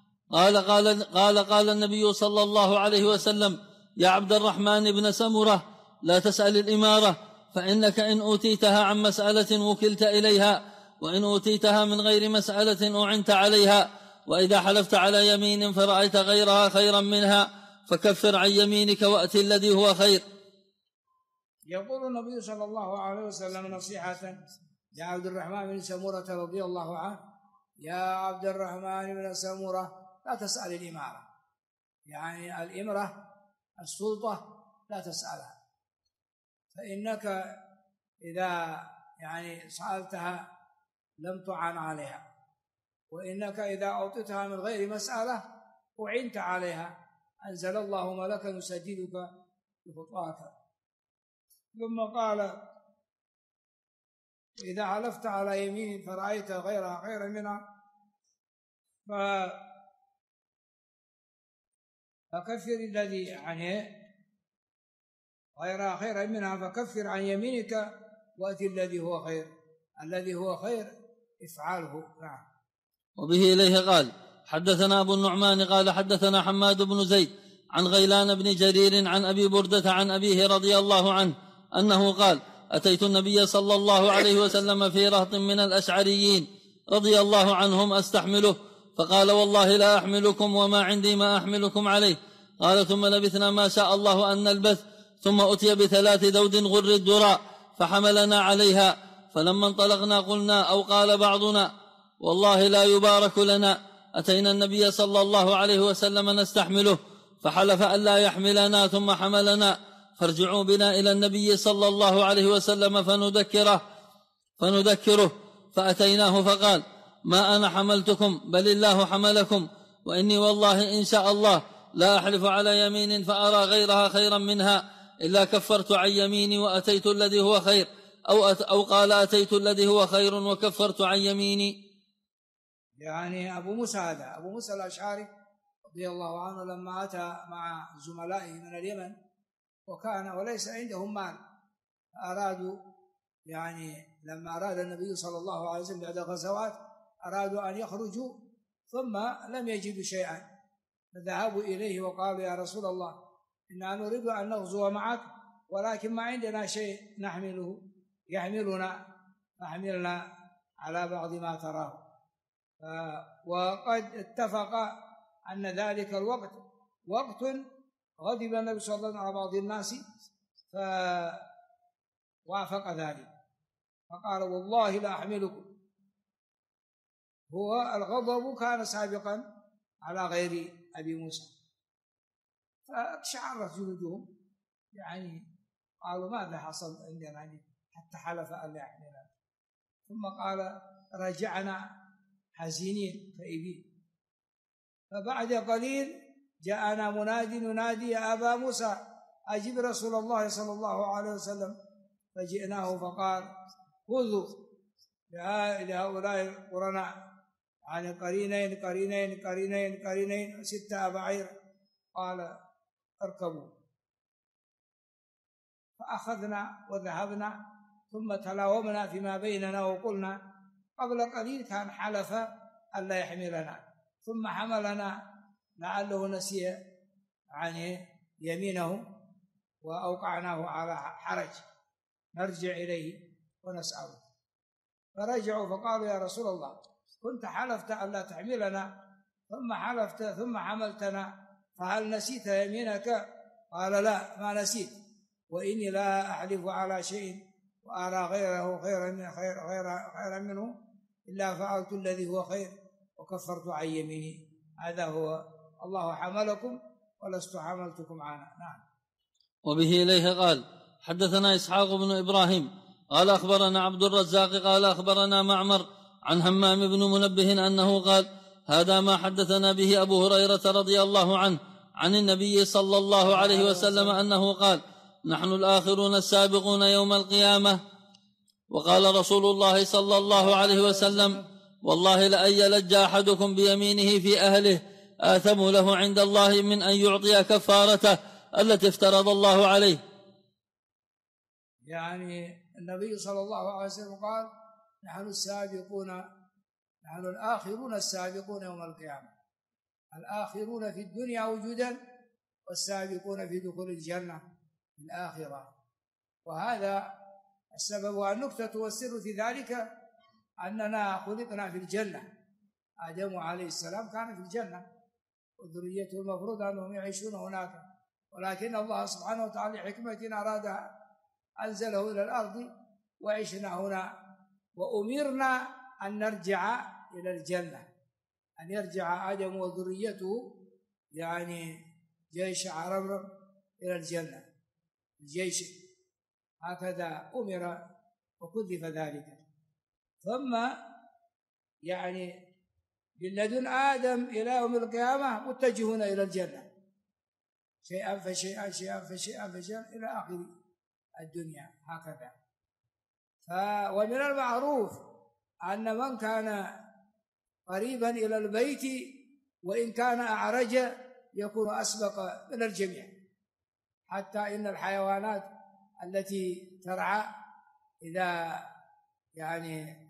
قال النبي صلى الله عليه وسلم: يا عبد الرحمن بن سمرة، لا تسأل الإمارة، فإنك إن أوتيتها عن مسألة وكلت إليها، وإن أوتيتها من غير مسألة أعنت عليها، وإذا حلفت على يمين فرأيت غيرها خيرا منها فكفر عن يمينك وأت الذي هو خير. يقول النبي صلى الله عليه وسلم نصيحة لعبد الرحمن بن سمرة رضي الله عنه: يا عبد الرحمن بن سمرة، لا تسأل الإمارة، يعني الإمرة السلطة لا تسألها، فإنك إذا يعني سألتها لم تعن عليها، وإنك إذا أعطيتها من غير مسألة أعنت عليها، أنزل الله ملكا يسددك بخطاك. ثم قال: إذا حلفت على يمين فرأيت غيرها خيرا منها فكفر الذي يعني غيرها خيرا منها فكفر عن يمينك وأتي الذي هو خير، الذي هو خير افعله. نعم. وبه إليه قال: حدثنا أبو النعمان قال حدثنا حماد بن زيد عن غيلان بن جرير عن أبي بردة عن أبيه رضي الله عنه أنه قال: أتيت النبي صلى الله عليه وسلم في رهط من الأشعريين رضي الله عنهم أستحمله، فقال: والله لا أحملكم وما عندي ما أحملكم عليه. قال: ثم لبثنا ما شاء الله أن نلبث، ثم أتي ب3 دود غر الدراء فحملنا عليها، فلما انطلقنا قلنا أو قال بعضنا: والله لا يبارك لنا. أتينا النبي صلى الله عليه وسلم نستحمله، فحلف أن لا يحملنا ثم حملنا، فارجعوا بنا إلى النبي صلى الله عليه وسلم فندكره. فأتيناه فقال: ما أنا حملتكم بل الله حملكم، وإني والله إن شاء الله لا أحلف على يمين فأرى غيرها خيرا منها إلا كفرت عن يميني وأتيت الذي هو خير، أو قال: أتيت الذي هو خير وكفرت عن يميني. يعني أبو موسى الأشعري رضي الله عنه لما أتى مع زملائه من اليمن وليس عندهم مال، أرادوا يعني لما أراد النبي صلى الله عليه وسلم بعد غزوات أرادوا أن يخرجوا ثم لم يجدوا شيئا، فذهبوا إليه وقالوا: يا رسول الله، إننا نريد أن نغزو معك ولكن ما عندنا شيء نحمله يحملنا، فحملنا على بعض ما تراه. وقد اتفق أن ذلك الوقت وقت غضب النبي صلى الله عليه وسلم على بعض الناس فوافق ذلك، فقال: والله لا أحملكم. هو الغضب كان سابقا على غير أبي موسى، فشعرت جلودهم، يعني قالوا: ماذا حصل عندنا حتى حلف أن لا يحملنا؟ ثم قال: رجعنا حزينين خائبين. فبعد قليل جاءنا مناد ينادي: يا أبا موسى أجب رسول الله صلى الله عليه وسلم. فجئناه فقال: خذوا لهؤلاء القرناء، يعني قرينين 6 بعير، قال: اركبوا. فأخذنا وذهبنا، ثم تلاومنا فيما بيننا وقلنا: قبل قليل كان حلف أن لا يحملنا ثم حملنا، لعله نسي يعني يمينه وأوقعناه على حرج، نرجع إليه ونسأله. فرجعوا فقالوا: يا رسول الله، كنت حلفت أن لا تحملنا ثم حلفت ثم حملتنا، فهل نسيت يمينك؟ قال: لا، ما نسيت، وإني لا أحلف على شيء وأرى غيره خيرا منه إلا فعلت الذي هو خير وكفرت عن يميني. هذا هو: الله حملكم ولست حملتكم عنه. نعم. وبه إليه قال: حدثنا إسحاق بن إبراهيم قال أخبرنا عبد الرزاق قال أخبرنا معمر عن همام بن منبه أنه قال: هذا ما حدثنا به أبو هريرة رضي الله عنه عن النبي صلى الله عليه وسلم أنه قال: نحن الآخرون السابقون يوم القيامة. وقال رسول الله صلى الله عليه وسلم: والله لأن يلج أحدكم بيمينه في أهله آثم له عند الله من أن يعطي كفارته التي افترض الله عليه. يعني النبي صلى الله عليه وسلم قال: نحن الآخرون السابقون يوم القيامة، الآخرون في الدنيا وجودا والسابقون في دخول الجنة في الآخرة. وهذا السبب والنكتة والسر في ذلك أننا خلقنا في الجنة. آدم عليه السلام كان في الجنة وذريته المفروض أنهم يعيشون هناك، ولكن الله سبحانه وتعالى حكمة أرادها أنزله إلى الأرض وعشنا هنا، وأمرنا أن نرجع إلى الجنة، أن يرجع آدم وذريته يعني جيش عرب إلى الجنة، الجيش هكذا أمر وكلف ذلك. ثم يعني من آدم إلى يوم القيامة متجهون إلى الجنة، شيئا فشيئا إلى آخر الدنيا هكذا. ومن المعروف أن من كان قريبا إلى البيت وإن كان أعرج يكون أسبق من الجميع، حتى إن الحيوانات التي ترعى إذا يعني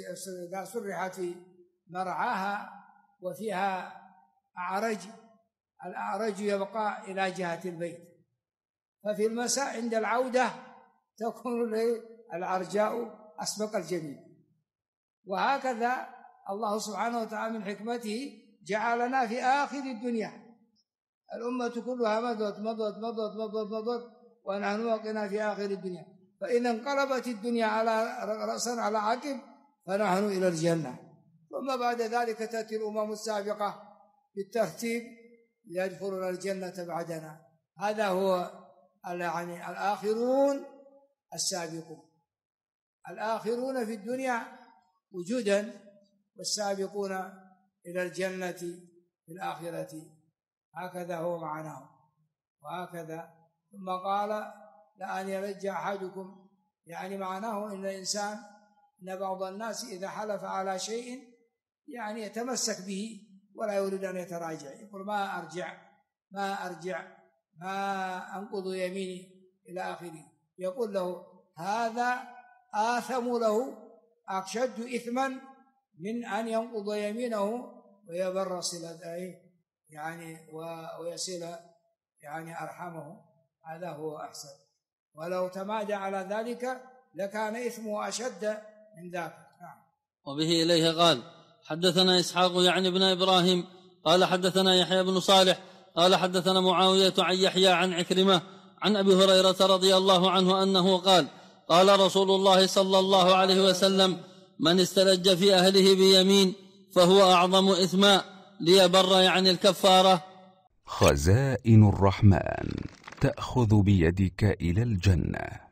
إذا سرحت في مرعاها وفيها أعرج الأعرج يبقى إلى جهة البيت، ففي المساء عند العودة تكون العرجاء أسبق الجميل. وهكذا الله سبحانه وتعالى من حكمته جعلنا في آخر الدنيا، الأمة كلها مضت ونحن واقعنا في آخر الدنيا، فإذا انقلبت الدنيا على رأسا على عقب فنحن إلى الجنة. ثم بعد ذلك تأتي الأمم السابقة بالترتيب يدخلون الجنة بعدنا. هذا هو يعني الآخرون السابقون، الآخرون في الدنيا وجودا والسابقون إلى الجنة في الآخرة، هكذا هو معناه. وهكذا ثم قال لأن يلج أحدكم، يعني معناه إن الإنسان، إن بعض الناس إذا حلف على شيء يعني يتمسك به ولا يريد أن يتراجع، يقول ما أرجع ما أنقض يميني إلى آخره، يقول له هذا آثم له أشد إثما من أن ينقض يمينه ويبر صلته يعني ويصل يعني أرحمه، هذا هو أحسن. ولو تمادى على ذلك لكان إثمه أشد من ذاك. وبه إليه قال حدثنا إسحاق يعني ابن إبراهيم قال حدثنا يحيى بن صالح قال حدثنا معاوية عن يحيى عن عكرمة عن أبي هريرة رضي الله عنه أنه قال قال رسول الله صلى الله عليه وسلم من استلج في أهله بيمين فهو أعظم إثما ليبر يعني الكفارة. خزائن الرحمن تأخذ بيدك إلى الجنة.